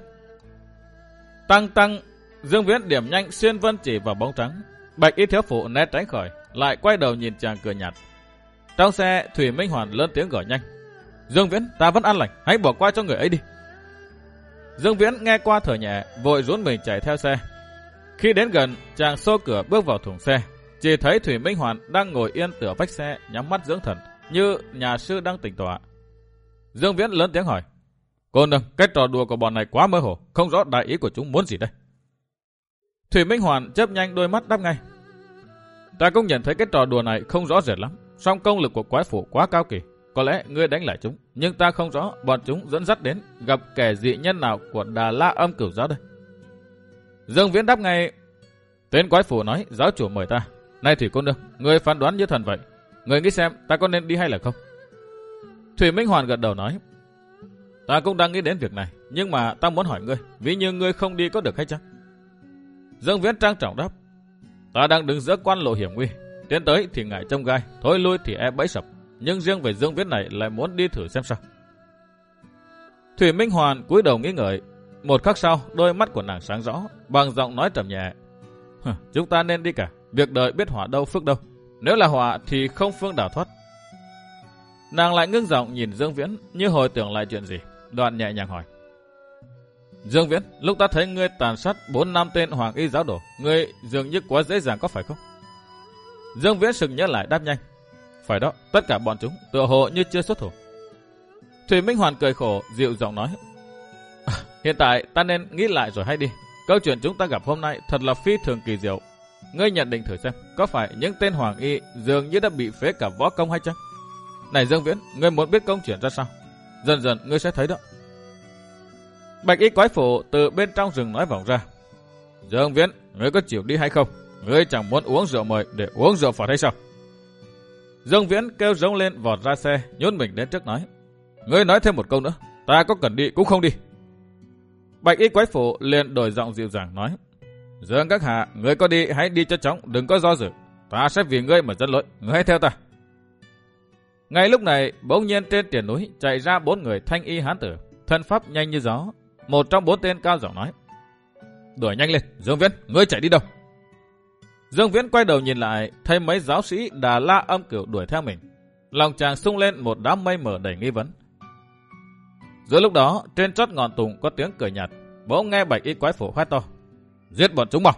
Tăng tăng. Dương Viễn điểm nhanh xuyên vân chỉ vào bóng trắng. Bạch Y thiếu phụ né tránh khỏi, lại quay đầu nhìn chàng cười nhạt. Trong xe, Thủy Minh Hoàn lớn tiếng gọi nhanh. Dương Viễn, ta vẫn an lành, hãy bỏ qua cho người ấy đi. Dương Viễn nghe qua thở nhẹ, vội rún mình chạy theo xe. Khi đến gần, chàng xô cửa bước vào thùng xe. Chỉ thấy Thủy Minh Hoàn đang ngồi yên tựa vách xe, nhắm mắt dưỡng thần, như nhà sư đang tỉnh tọa. Dương Viễn lớn tiếng hỏi. Cô nương, cái trò đùa của bọn này quá mơ hồ, không rõ đại ý của chúng muốn gì đây. Thủy Minh Hoàn chớp nhanh đôi mắt đáp ngay. Ta cũng nhận thấy cái trò đùa này không rõ rệt lắm, song công lực của quái phủ quá cao kỳ. Có lẽ ngươi đánh lại chúng, nhưng ta không rõ bọn chúng dẫn dắt đến gặp kẻ dị nhân nào của Đà La Âm Cửu Giáo đây. Dương Viễn đáp ngay. Tên quái phủ nói giáo chủ mời ta. Nay thì cô nương, ngươi phán đoán như thần vậy. Ngươi nghĩ xem ta có nên đi hay là không? Thủy Minh Hoàn gật đầu nói. Ta cũng đang nghĩ đến việc này, nhưng mà ta muốn hỏi ngươi, ví như ngươi không đi có được hay chăng? Dương Viễn trang trọng đáp. Ta đang đứng giữa quan lộ hiểm nguy, tiến tới thì ngại trông gai, thôi lui thì e bẫy sập. Nhưng riêng về Dương Viễn này lại muốn đi thử xem sao. Thủy Minh Hoàn cúi đầu nghĩ ngợi. Một khắc sau, đôi mắt của nàng sáng rõ, bằng giọng nói trầm nhẹ. Chúng ta nên đi cả, việc đời biết họa đâu phước đâu. Nếu là họa thì không phương đào thoát. Nàng lại ngưng giọng nhìn Dương Viễn như hồi tưởng lại chuyện gì, đoạn nhẹ nhàng hỏi. Dương Viễn, lúc ta thấy ngươi tàn sát bốn năm tên hoàng y giáo đồ, ngươi dường như quá dễ dàng có phải không? Dương Viễn sực nhớ lại đáp nhanh. Phải đó, tất cả bọn chúng tựa hồ như chưa xuất thủ. Thủy Minh Hoàn cười khổ, dịu giọng nói. À, hiện tại ta nên nghĩ lại rồi hay đi. Câu chuyện chúng ta gặp hôm nay thật là phi thường kỳ diệu. Ngươi nhận định thử xem, có phải những tên hoàng y dường như đã bị phế cả võ công hay chăng? Này Dương Viễn, ngươi muốn biết công chuyện ra sao? Dần dần ngươi sẽ thấy đó. Bạch y quái phủ từ bên trong rừng nói vọng ra. Dương Viễn, ngươi có chịu đi hay không? Ngươi chẳng muốn uống rượu mời để uống rượu Phật hay sao? Dương Viễn kêu rống lên vọt ra xe, nhún mình đến trước nói. Ngươi nói thêm một câu nữa, ta có cần đi cũng không đi. Bạch y quái phủ liền đổi giọng dịu dàng nói. Dương các hạ, ngươi có đi hãy đi cho chóng, đừng có do dự. Ta sẽ vì ngươi mà dẫn lối, ngươi hãy theo ta. Ngay lúc này, bỗng nhiên trên tiền núi chạy ra bốn người thanh y hán tử, thân pháp nhanh như gió. Một trong bốn tên cao giọng nói. Đuổi nhanh lên, Dương Viễn, ngươi chạy đi đâu? Dương Viễn quay đầu nhìn lại, thấy mấy giáo sĩ Đà La Âm Cửu đuổi theo mình. Lòng chàng sung lên một đám mây mờ đầy nghi vấn. Giữa lúc đó, trên chót ngọn tùng có tiếng cười nhạt, bỗng nghe bạch y quái phủ hét to. Giết bọn chúng mau!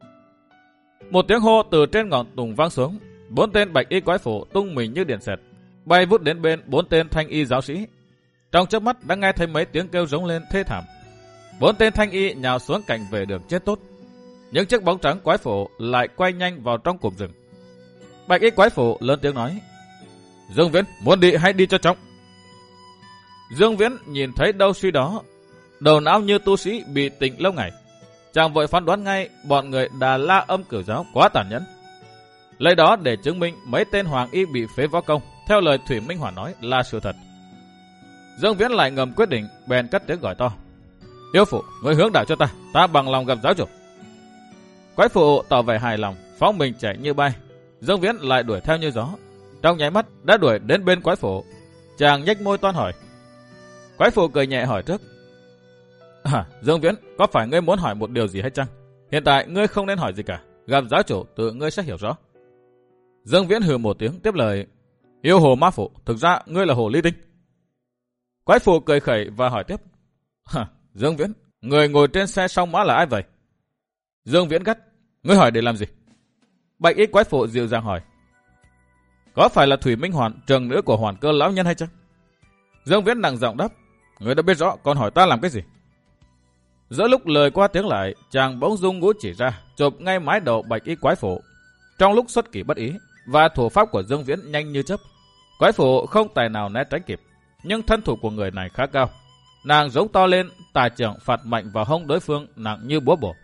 Một tiếng hô từ trên ngọn tùng vang xuống, bốn tên bạch y quái phủ tung mình như điện xẹt, bay vút đến bên bốn tên thanh y giáo sĩ. Trong chớp mắt đã nghe thấy mấy tiếng kêu rống lên thê thảm. Bốn tên thanh y nhào xuống cạnh về đường chết tốt. Những chiếc bóng trắng quái phủ lại quay nhanh vào trong cụm rừng. Bạch y quái phủ lớn tiếng nói. Dương Viễn, muốn đi hãy đi cho chóng. Dương Viễn nhìn thấy đâu suy đó, đầu não như tu sĩ bị tỉnh lâu ngày. Chàng vội phán đoán ngay bọn người Đà La Âm Cửu Giáo quá tàn nhẫn. Lấy đó để chứng minh mấy tên hoàng y bị phế võ công, theo lời Thủy Minh Hoàn nói là sự thật. Dương Viễn lại ngầm quyết định, bèn cất tiếng gọi to. Yêu phụ, người hướng đạo cho ta, ta bằng lòng gặp giáo chủ. Quái phụ tỏ vẻ hài lòng, phóng mình chạy như bay. Dương Viễn lại đuổi theo như gió. Trong nháy mắt đã đuổi đến bên quái phụ. Chàng nhếch môi toan hỏi. Quái phụ cười nhẹ hỏi trước. À, Dương Viễn, có phải ngươi muốn hỏi một điều gì hay chăng? Hiện tại ngươi không nên hỏi gì cả, gặp giáo chủ tự ngươi sẽ hiểu rõ. Dương Viễn hừ một tiếng tiếp lời. Yêu hồ ma phụ, thực ra ngươi là hồ ly tinh. Quái phụ cười khẩy và hỏi tiếp. Hả, Dương Viễn, người ngồi trên xe song mã là ai vậy? Dương Viễn gắt. Ngươi hỏi để làm gì? Bạch y quái phụ dịu dàng hỏi. Có phải là Thủy Minh Hoàn, trường nữ của Hoàn Cơ lão nhân hay chăng? Dương Viễn nặng giọng đáp. Ngươi đã biết rõ, còn hỏi ta làm cái gì? Giữa lúc lời qua tiếng lại, chàng bỗng dung ngũ chỉ ra, chụp ngay mái đầu bạch y quái phụ. Trong lúc xuất kỳ bất ý, và thủ pháp của Dương Viễn nhanh như chớp, quái phụ không tài nào né tránh kịp. Nhưng thân thủ của người này khá cao. Nàng giống to lên, tà trưởng phạt mạnh vào hông đối phương nặng như búa bổ.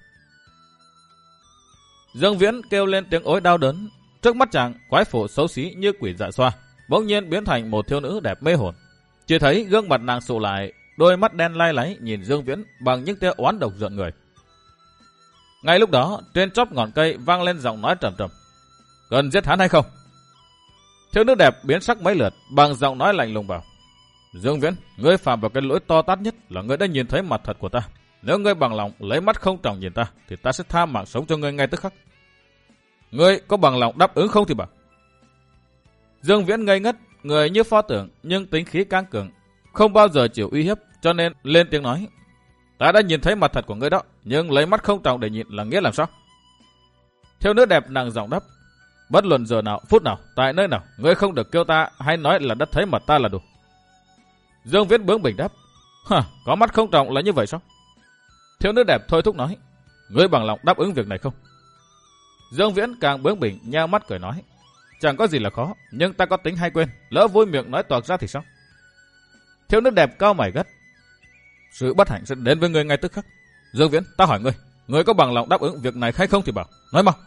Dương Viễn kêu lên tiếng ối đau đớn. Trước mắt chàng, quái phụ xấu xí như quỷ dạ xoa, bỗng nhiên biến thành một thiếu nữ đẹp mê hồn. Chỉ thấy gương mặt nàng sụ lại, đôi mắt đen lai láy nhìn Dương Viễn bằng những tia oán độc rợn người. Ngay lúc đó, trên chóp ngọn cây vang lên giọng nói trầm trầm. Cần giết hắn hay không? Thiếu nữ đẹp biến sắc mấy lượt, bằng giọng nói lạnh lùng bảo. Dương Viễn, ngươi phạm vào cái lỗi to tát nhất là ngươi đã nhìn thấy mặt thật của ta. Nếu ngươi bằng lòng lấy mắt không tròng nhìn ta, thì ta sẽ tha mạng sống cho ngươi ngay tức khắc. ngươi có bằng lòng đáp ứng không thì bảo. Dương Viễn ngây ngất, người như pho tượng nhưng tính khí căng cường, không bao giờ chịu uy hiếp, cho nên lên tiếng nói. Ta đã nhìn thấy mặt thật của ngươi đó, nhưng lấy mắt không trọng để nhìn là nghĩa làm sao? Thiếu nữ đẹp nặng giọng đáp. Bất luận giờ nào, phút nào, tại nơi nào, ngươi không được kêu ta hay nói là đất thấy mặt ta là đủ. Dương Viễn bướng bỉnh đáp. Hả, có mắt không trọng là như vậy sao? Thiếu nữ đẹp thôi thúc nói. Ngươi bằng lòng đáp ứng việc này không? Dương Viễn càng bướng bỉnh nheo mắt cười nói. Chẳng có gì là khó, nhưng ta có tính hay quên, lỡ vui miệng nói toạc ra thì sao? Thiếu nữ đẹp cao mày gắt. Sự bất hạnh sẽ đến với ngươi ngay tức khắc. Dương Viễn, ta hỏi ngươi, ngươi có bằng lòng đáp ứng việc này hay không thì bảo, nói mau.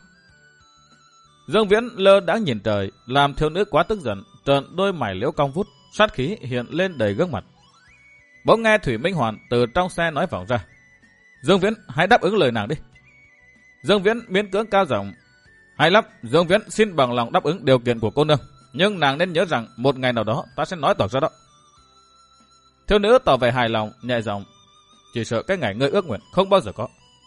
Dương Viễn lơ đãng nhìn trời, làm thiếu nữ quá tức giận, trợn đôi mày liễu cong vút, sát khí hiện lên đầy gương mặt. Bỗng nghe Thủy Minh Hoàn từ trong xe nói vọng ra. Dương Viễn, hãy đáp ứng lời nàng đi. Dương Viễn miễn cưỡng cao giọng. Hay lắm, Dương Viễn xin bằng lòng đáp ứng điều kiện của cô nương, nhưng nàng nên nhớ rằng một ngày nào đó ta sẽ nói toạc ra đó. Thiếu nữ tỏ vẻ hài lòng, nhẹ giọng. Chỉ sợ cái ngày ngươi ước nguyện không bao giờ có.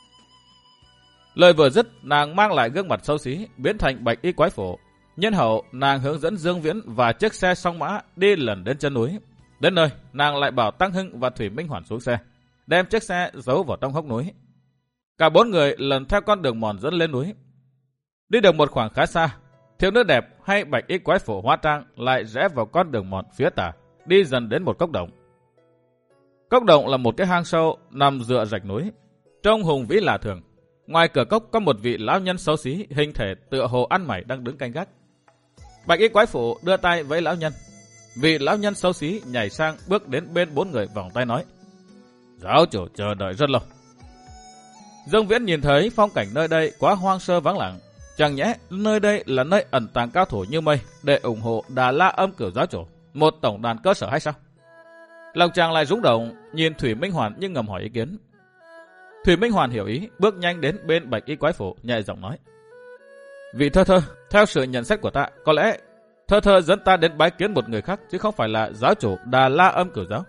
Lời vừa dứt, nàng mang lại gương mặt xấu xí, biến thành bạch y quái phổ. Nhân hậu, nàng hướng dẫn Dương Viễn và chiếc xe song mã đi lần đến chân núi. Đến nơi, nàng lại bảo Tăng Hưng và Thủy Minh Hoàn xuống xe, đem chiếc xe giấu vào trong hốc núi. Cả bốn người lần theo con đường mòn dẫn lên núi. Đi được một khoảng khá xa, thiếu nữ đẹp hay bạch y quái phổ hóa trang lại rẽ vào con đường mòn phía tả, đi dần đến một cốc động. Cốc động là một cái hang sâu nằm dựa rạch núi, trông hùng vĩ lạ thường. Ngoài cửa cốc có một vị lão nhân xấu xí, hình thể tựa hồ ăn mày đang đứng canh gác. Bạch y quái phổ đưa tay với lão nhân. Vị lão nhân xấu xí nhảy sang bước đến bên bốn người vòng tay nói. Giáo chủ chờ đợi rất lâu. Dương Viễn nhìn thấy phong cảnh nơi đây quá hoang sơ vắng lặng. Chẳng nhẽ nơi đây là nơi ẩn tàng cao thủ như mây để ủng hộ Đà La Âm Cửu giáo chủ, một tổng đàn cơ sở hay sao? Lòng chàng lại rung động, nhìn Thủy Minh Hoàn nhưng ngầm hỏi ý kiến. Thủy Minh Hoàn hiểu ý, bước nhanh đến bên bạch y quái phổ, nhẹ giọng nói. Vị thơ thơ, theo sự nhận xét của ta, có lẽ thơ thơ dẫn ta đến bái kiến một người khác chứ không phải là giáo chủ Đà La Âm Cửu giáo.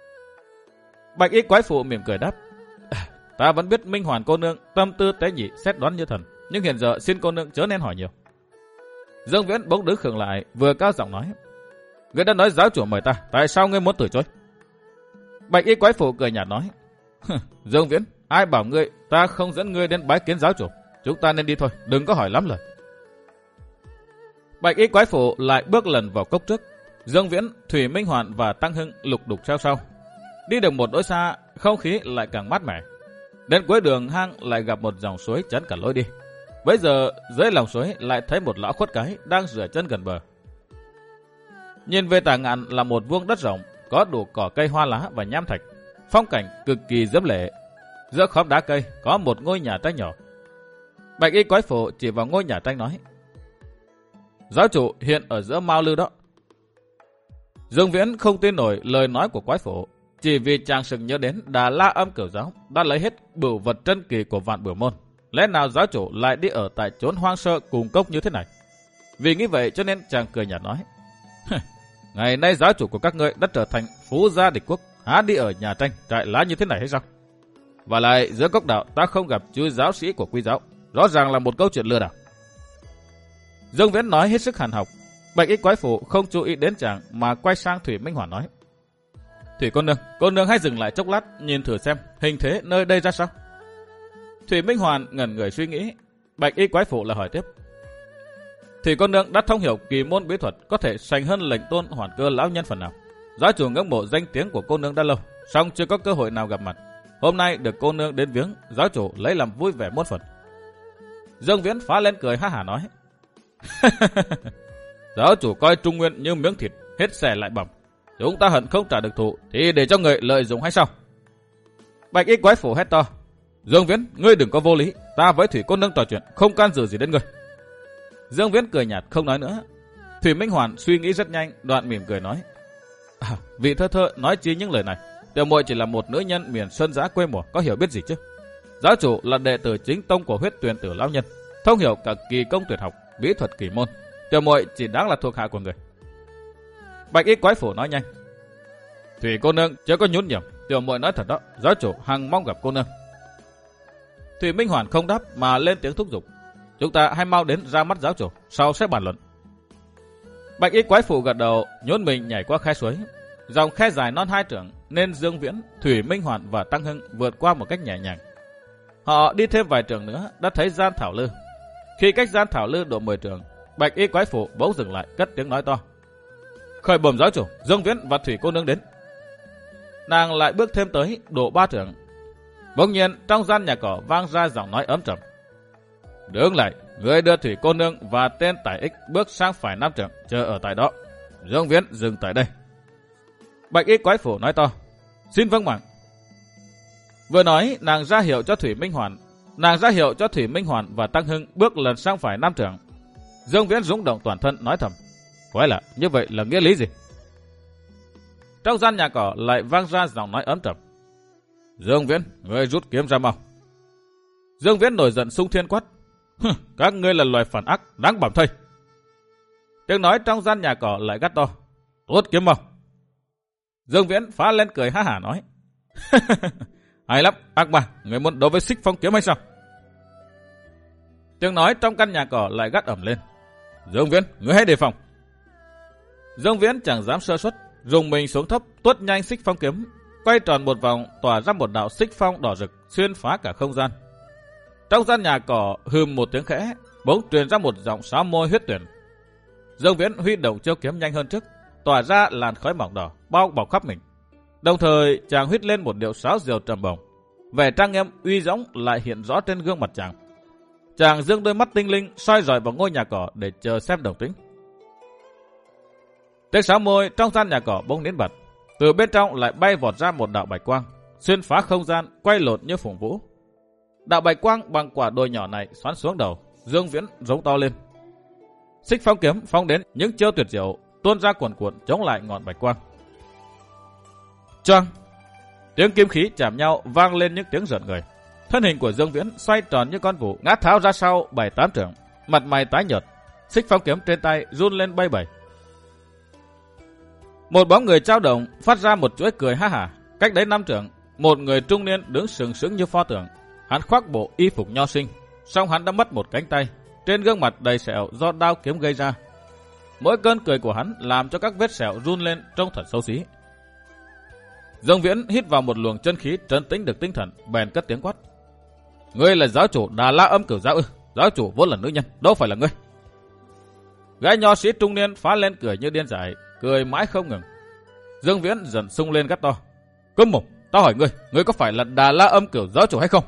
Bạch y quái phổ mỉm cười đáp. Ta vẫn biết Minh Hoàn cô nương tâm tư tế nhị, xét đoán như thần, nhưng hiện giờ xin cô nương chớ nên hỏi nhiều. Dương Viễn bỗng đứng khựng lại, vừa cao giọng nói. Ngươi đã nói giáo chủ mời ta, tại sao ngươi muốn từ chối? Bạch y quái phổ cười nhạt nói. Dương Viễn, ai bảo ngươi ta không dẫn ngươi đến bái kiến giáo chủ? Chúng ta nên đi thôi, đừng có hỏi lắm lời. Bạch y quái phổ lại bước lần vào cốc trước. Dương Viễn, Thủy Minh Hoàn và Tăng Hưng lục đục theo sau. Đi được một đối xa, không khí lại càng mát mẻ. Đến cuối đường hang lại gặp một dòng suối chắn cả lối đi. Bây giờ dưới lòng suối lại thấy một lão khuất cái đang rửa chân gần bờ. Nhìn về tả ngạn là một vuông đất rộng, có đủ cỏ cây hoa lá và nham thạch, phong cảnh cực kỳ diễm lệ. Giữa khóm đá cây có một ngôi nhà tranh nhỏ. Bạch y quái phổ chỉ vào ngôi nhà tranh nói. Giáo chủ hiện ở giữa Mao Lư đó. Dương Viễn không tin nổi lời nói của quái phổ, chỉ vì chàng sực nhớ đến Đà La Âm Cửu giáo đã lấy hết bửu vật trân kỳ của Vạn Bửu môn. Lẽ nào giáo chủ lại đi ở tại chốn hoang sơ cùng cốc như thế này? Vì nghĩ vậy cho nên chàng cười nhạt nói. Ngày nay giáo chủ của các ngươi đã trở thành phú gia địch quốc, há đi ở nhà tranh trại lá như thế này hay sao? Và lại giữa cốc đạo ta không gặp chư giáo sĩ của Quý giáo, rõ ràng là một câu chuyện lừa đảo. Dương Viễn nói hết sức hàn học. Bạch y quái phổ không chú ý đến chàng mà quay sang Thủy Minh Hoàn nói. Thủy cô nương, cô nương hãy dừng lại chốc lát nhìn thử xem hình thế nơi đây ra sao. Thủy Minh Hoàn ngẩn người suy nghĩ. Bạch y quái phổ lại hỏi tiếp. Thủy cô nương đã thông hiểu kỳ môn bí thuật, có thể sành hơn lệnh tôn Hoàn Cơ lão nhân phần nào. Giáo chủ ngưỡng mộ danh tiếng của cô nương đã lâu, song chưa có cơ hội nào gặp mặt. Hôm nay được cô nương đến viếng, giáo chủ lấy làm vui vẻ muôn phần. Dương Viễn phá lên cười ha hả nói. Giáo chủ coi Trung Nguyên như miếng thịt, hết xẻ lại bẩm. Chúng ta hận không trả được thù thì để cho người lợi dụng hay sao? Bạch y quái phổ hét to. Dương Viễn, ngươi đừng có vô lý, ta với Thủy cô nương trò chuyện, không can dự gì đến ngươi. Dương Viễn cười nhạt không nói nữa. Thủy Minh Hoàn suy nghĩ rất nhanh, đoạn mỉm cười nói. À, vị thơ thơ nói chi những lời này? Tiểu muội chỉ là một nữ nhân miền sơn giã quê mùa, có hiểu biết gì chứ? Giáo chủ là đệ tử chính tông của huyết tuyền tử lão nhân, thông hiểu cả kỳ công tuyệt học, bí thuật kỳ môn. Tiểu muội chỉ đáng là thuộc hạ của người. Bạch y quái phổ nói nhanh. Thủy cô nương chớ có nhún nhầm, tiểu muội nói thật đó, giáo chủ hằng mong gặp cô nương. Thủy Minh Hoàn không đáp mà lên tiếng thúc giục. chúng ta hãy mau đến ra mắt giáo chủ, sau sẽ bàn luận. Bạch y quái phụ gật đầu, nhún mình nhảy qua khe suối. Dòng khe dài non hai trượng nên Dương Viễn, Thủy Minh Hoàn và Tăng Hưng vượt qua một cách nhẹ nhàng. Họ đi thêm vài trượng nữa đã thấy gian thảo lư. Khi cách gian thảo lư độ mười trượng, Bạch y quái phụ bỗng dừng lại, cất tiếng nói to: "Khởi bẩm giáo chủ, Dương Viễn và Thủy cô nương đến." Nàng lại bước thêm tới độ ba trượng. Bỗng nhiên trong gian nhà cỏ vang ra giọng nói ấm trầm: "Đứng lại, người đưa Thủy cô nương và tên Tài Ích bước sang phải năm trượng, chờ ở tại đó. Dương Viễn dừng tại đây." Bạch y quái phụ nói to: "Xin vâng mạng." Vừa nói, nàng ra hiệu cho Thủy Minh Hoàn, nàng ra hiệu cho Thủy Minh Hoàn và Tăng Hưng bước lần sang phải năm trượng. Dương Viễn rung động toàn thân nói thầm: "Quái lạ, như vậy là nghĩa lý gì?" Trong gian nhà cỏ lại vang ra giọng nói ấm trầm: "Dương Viễn, ngươi rút kiếm ra mau." Dương Viễn nổi giận xung thiên quát: "Hừ, các ngươi là loài phản ác, đáng bẩm thây." Tiếng nói trong gian nhà cỏ lại gắt to: "Rút kiếm mau." Dương Viễn phá lên cười ha hả nói: "Hay lắm, ác ma, người muốn đấu với Xích Phong kiếm hay sao?" Tiếng nói trong căn nhà cỏ lại gắt ẩm lên: "Dương Viễn, người hãy đề phòng." Dương Viễn chẳng dám sơ suất, dùng mình xuống thấp, tuốt nhanh Xích Phong kiếm, quay tròn một vòng, tỏa ra một đạo xích phong đỏ rực xuyên phá cả không gian. Trong gian nhà cỏ hừm một tiếng khẽ, bỗng truyền ra một giọng sáo môi huyết tuyển. Dương Viễn huy động chiêu kiếm nhanh hơn trước, tỏa ra làn khói mỏng đỏ bao bọc khắp mình. Đồng thời chàng huýt lên một điệu sáo diều trầm bổng, vẻ trang nghiêm uy dũng lại hiện rõ trên gương mặt chàng. Chàng dương đôi mắt tinh linh soi rọi vào ngôi nhà cỏ để chờ xem động tĩnh. Tiếng sáo môi trong gian nhà cỏ bỗng nín bật, từ bên trong lại bay vọt ra một đạo bạch quang, xuyên phá không gian, quay lột như phụng vũ. Đạo bạch quang bằng quả đồi nhỏ này xoắn xuống đầu, Dương Viễn giống to lên. Xích Phong kiếm phóng đến những chiêu tuyệt diệu, tuôn ra cuồn cuộn chống lại ngọn bạch quang. Choang! Tiếng kim khí chạm nhau vang lên những tiếng rợn người. Thân hình của Dương Viễn xoay tròn như con vũ, ngã tháo ra sau bảy tám trượng, mặt mày tái nhợt, Xích Phong kiếm trên tay run lên bay bẩy. Một bóng người trao động phát ra một chuỗi cười ha hả. Cách đấy năm trượng, một người trung niên đứng sừng sững như pho tượng. Hắn khoác bộ y phục nho sinh, song hắn đã mất một cánh tay, trên gương mặt đầy sẹo do đao kiếm gây ra. Mỗi cơn cười của hắn làm cho các vết sẹo run lên trông thật xấu xí. Dương Viễn hít vào một luồng chân khí trấn tĩnh được tinh thần, bèn cất tiếng quát: "Ngươi là giáo chủ Đà La Âm Cửu Giáo ư? Giáo chủ vốn là nữ nhân, đâu phải là ngươi." Gái nho sĩ trung niên phá lên cười như điên dại, cười mãi không ngừng. Dương Viễn dần sung lên gắt to: "Câm mồm, tao hỏi ngươi, ngươi có phải là Đà La Âm Cửu Giáo chủ hay không?"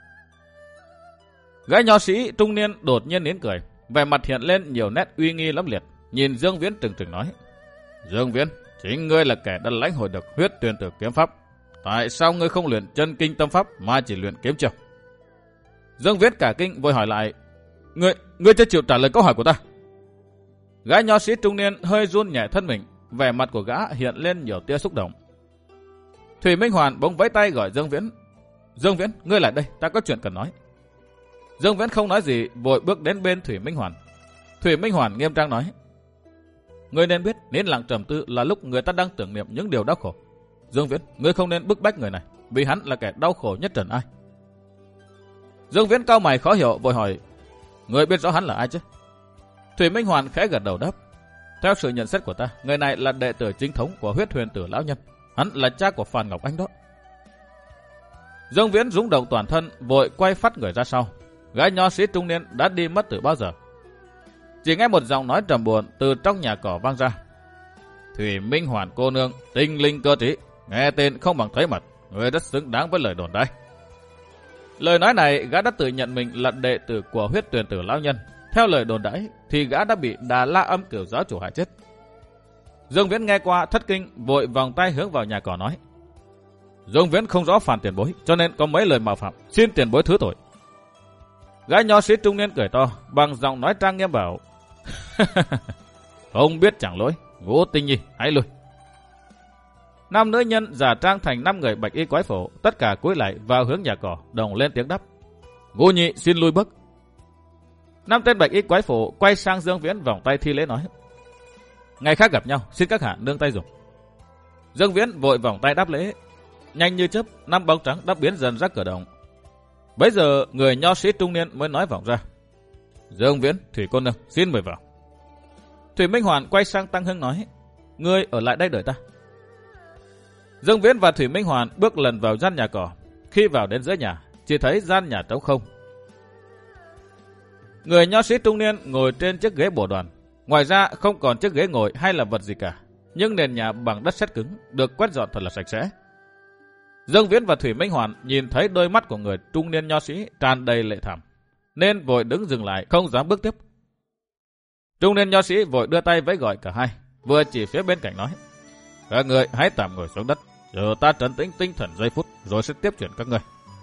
Gái nho sĩ trung niên đột nhiên nín cười, vẻ mặt hiện lên nhiều nét uy nghi lẫm liệt, nhìn Dương Viễn trừng trừng nói: "Dương Viễn, chính ngươi là kẻ đã lãnh hội được huyết tuyển tử kiếm pháp, tại sao ngươi không luyện chân kinh tâm pháp mà chỉ luyện kiếm chiêu?" Dương Viễn cả kinh vội hỏi lại: "Ngươi, ngươi chưa chịu trả lời câu hỏi của ta?" Gái nho sĩ trung niên hơi run nhẹ thân mình, vẻ mặt của gã hiện lên nhiều tia xúc động. Thủy Minh Hoàn bỗng vẫy tay gọi Dương Viễn: "Dương Viễn, ngươi lại đây, ta có chuyện cần nói." Dương Viễn không nói gì, vội bước đến bên Thủy Minh Hoàn. Thủy Minh Hoàn nghiêm trang nói: "Ngươi nên biết, nín lặng trầm tư là lúc người ta đang tưởng niệm những điều đau khổ. Dương Viễn, ngươi không nên bức bách người này, vì hắn là kẻ đau khổ nhất trần ai." Dương Viễn cau mày khó hiểu, vội hỏi: "Ngươi biết rõ hắn là ai chứ?" Thủy Minh Hoàn khẽ gật đầu đáp: "Theo sự nhận xét của ta, người này là đệ tử chính thống của Huyết Huyền Tử lão nhân, hắn là cha của Phan Ngọc Anh đó." Dương Viễn rung động toàn thân, vội quay phát người ra sau. Gái nho sĩ trung niên đã đi mất từ bao giờ. Chỉ nghe một giọng nói trầm buồn từ trong nhà cỏ vang ra: "Thủy Minh Hoàn cô nương, tinh linh cơ trí, nghe tên không bằng thấy mặt, người rất xứng đáng với lời đồn đại." Lời nói này gã đã tự nhận mình là đệ tử của Huyết Tuyển Tử lão nhân. Theo lời đồn đãi thì gã đã bị Đà La Âm Cửu Giáo chủ hại chết. Dương Viễn nghe qua thất kinh, vội vòng tay hướng vào nhà cỏ nói: "Dương Viễn không rõ Phan tiền bối, cho nên có mấy lời mạo phạm, xin tiền bối thứ tội." Gái nho sĩ trung niên cười to, bằng giọng nói trang nghiêm bảo: "Không biết chẳng lỗi, Ngũ Tinh Nhi, hãy lui." Năm nữ nhân giả trang thành năm người bạch y quái phổ, tất cả cúi lại vào hướng nhà cỏ, đồng lên tiếng đáp: "Ngũ Nhị xin lui bước." Năm tên bạch y quái phổ quay sang Dương Viễn vòng tay thi lễ nói: "Ngày khác gặp nhau, xin các hạ nương tay dùng." Dương Viễn vội vòng tay đáp lễ. Nhanh như chớp, năm bóng trắng đã biến dần ra cửa động. Bấy giờ người nho sĩ trung niên mới nói vọng ra: Dương Viễn, Thủy cô nương, xin mời vào. Thủy Minh Hoàn quay sang Tăng Hưng nói, ngươi ở lại đây đợi ta. Dương Viễn và Thủy Minh Hoàn bước lần vào gian nhà cỏ. Khi vào đến giữa nhà, chỉ thấy gian nhà trống không. Người nho sĩ trung niên ngồi trên chiếc ghế bồ đoàn. Ngoài ra không còn chiếc ghế ngồi hay là vật gì cả. Nhưng nền nhà bằng đất sét cứng, được quét dọn thật là sạch sẽ. Dương Viễn và Thủy Minh Hoàn nhìn thấy đôi mắt của người trung niên nho sĩ tràn đầy lệ thảm, nên vội đứng dừng lại, không dám bước tiếp. Trung niên nho sĩ vội đưa tay vẫy gọi cả hai, vừa chỉ phía bên cạnh nói, các người hãy tạm ngồi xuống đất, chờ ta trấn tĩnh tinh thần giây phút rồi sẽ tiếp chuyện các người.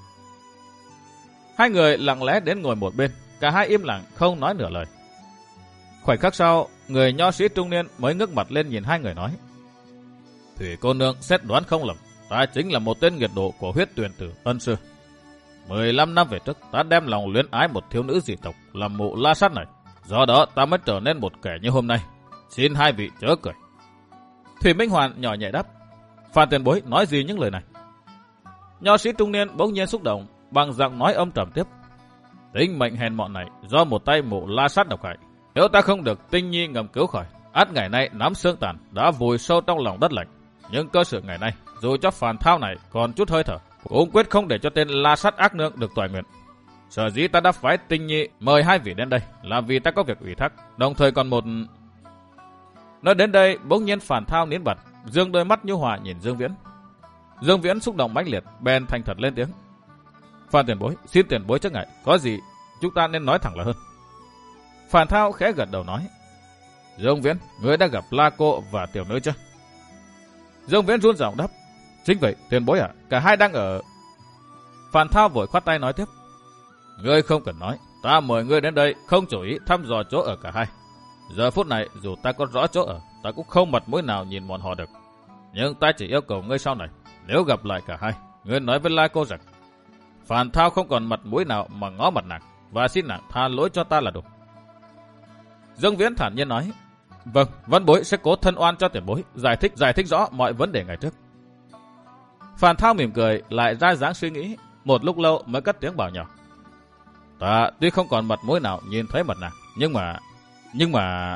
Hai người lặng lẽ đến ngồi một bên, cả hai im lặng không nói nửa lời. Khoảnh khắc sau, người nho sĩ trung niên mới ngước mặt lên nhìn hai người nói, Thủy cô nương xét đoán không lầm, ta chính là một tên nghiệt độ của huyết tuyền tử Ân Sư. mười lăm năm về trước, ta đem lòng luyến ái một thiếu nữ dị tộc là Mộ La Sát này, do đó ta mới trở nên một kẻ như hôm nay. Xin hai vị chớ cười. Thủy Minh Hoàn nhỏ nhẹ đáp, Phan tiền bối nói gì những lời này? Nho sĩ trung niên bỗng nhiên xúc động, bằng giọng nói âm trầm tiếp, tính mệnh hèn mọn này do một tay Mộ La Sát độc hại. Nếu ta không được Tinh Nhi ngầm cứu khỏi, ắt ngày nay nắm xương tàn đã vùi sâu trong lòng đất lạnh. Nhưng cơ sự ngày nay, dù cho Phàn Thao này còn chút hơi thở, cũng quyết không để cho tên La Sát ác nương được toại nguyện. Sở dĩ ta đã phái Tinh Nhi mời hai vị đến đây là vì ta có việc ủy thác, đồng thời còn một... Nói đến đây, bỗng nhiên Phàn Thao nín bật, dương đôi mắt nhu hòa nhìn Dương Viễn. Dương Viễn xúc động mãnh liệt, bèn thành thật lên tiếng, Phan tiền bối, xin tiền bối chớ ngại, có gì chúng ta nên nói thẳng là hơn. Phàn Thao khẽ gật đầu nói, Dương Viễn, ngươi đã gặp La Cô và tiểu nữ chưa? Dương Viễn run giọng đáp, chính vậy, tiền bối ạ, à, cả hai đang ở... Phàn Thao vội khoát tay nói tiếp, ngươi không cần nói, ta mời ngươi đến đây không chủ ý thăm dò chỗ ở cả hai. Giờ phút này dù ta có rõ chỗ ở, ta cũng không mặt mũi nào nhìn bọn họ được. Nhưng ta chỉ yêu cầu ngươi sau này, nếu gặp lại cả hai, ngươi nói với La Cô rằng Phàn Thao không còn mặt mũi nào mà ngó mặt nàng, và xin nàng tha lỗi cho ta là đủ. Dương Viễn thản nhiên nói, vâng, văn bối sẽ cố thân oan cho tiền bối, giải thích giải thích rõ mọi vấn đề ngày trước. Phàn Thao mỉm cười, lại ra dáng suy nghĩ, một lúc lâu mới cất tiếng bảo nhỏ, ta tuy không còn mặt mũi nào nhìn thấy mặt nàng, nhưng mà, nhưng mà...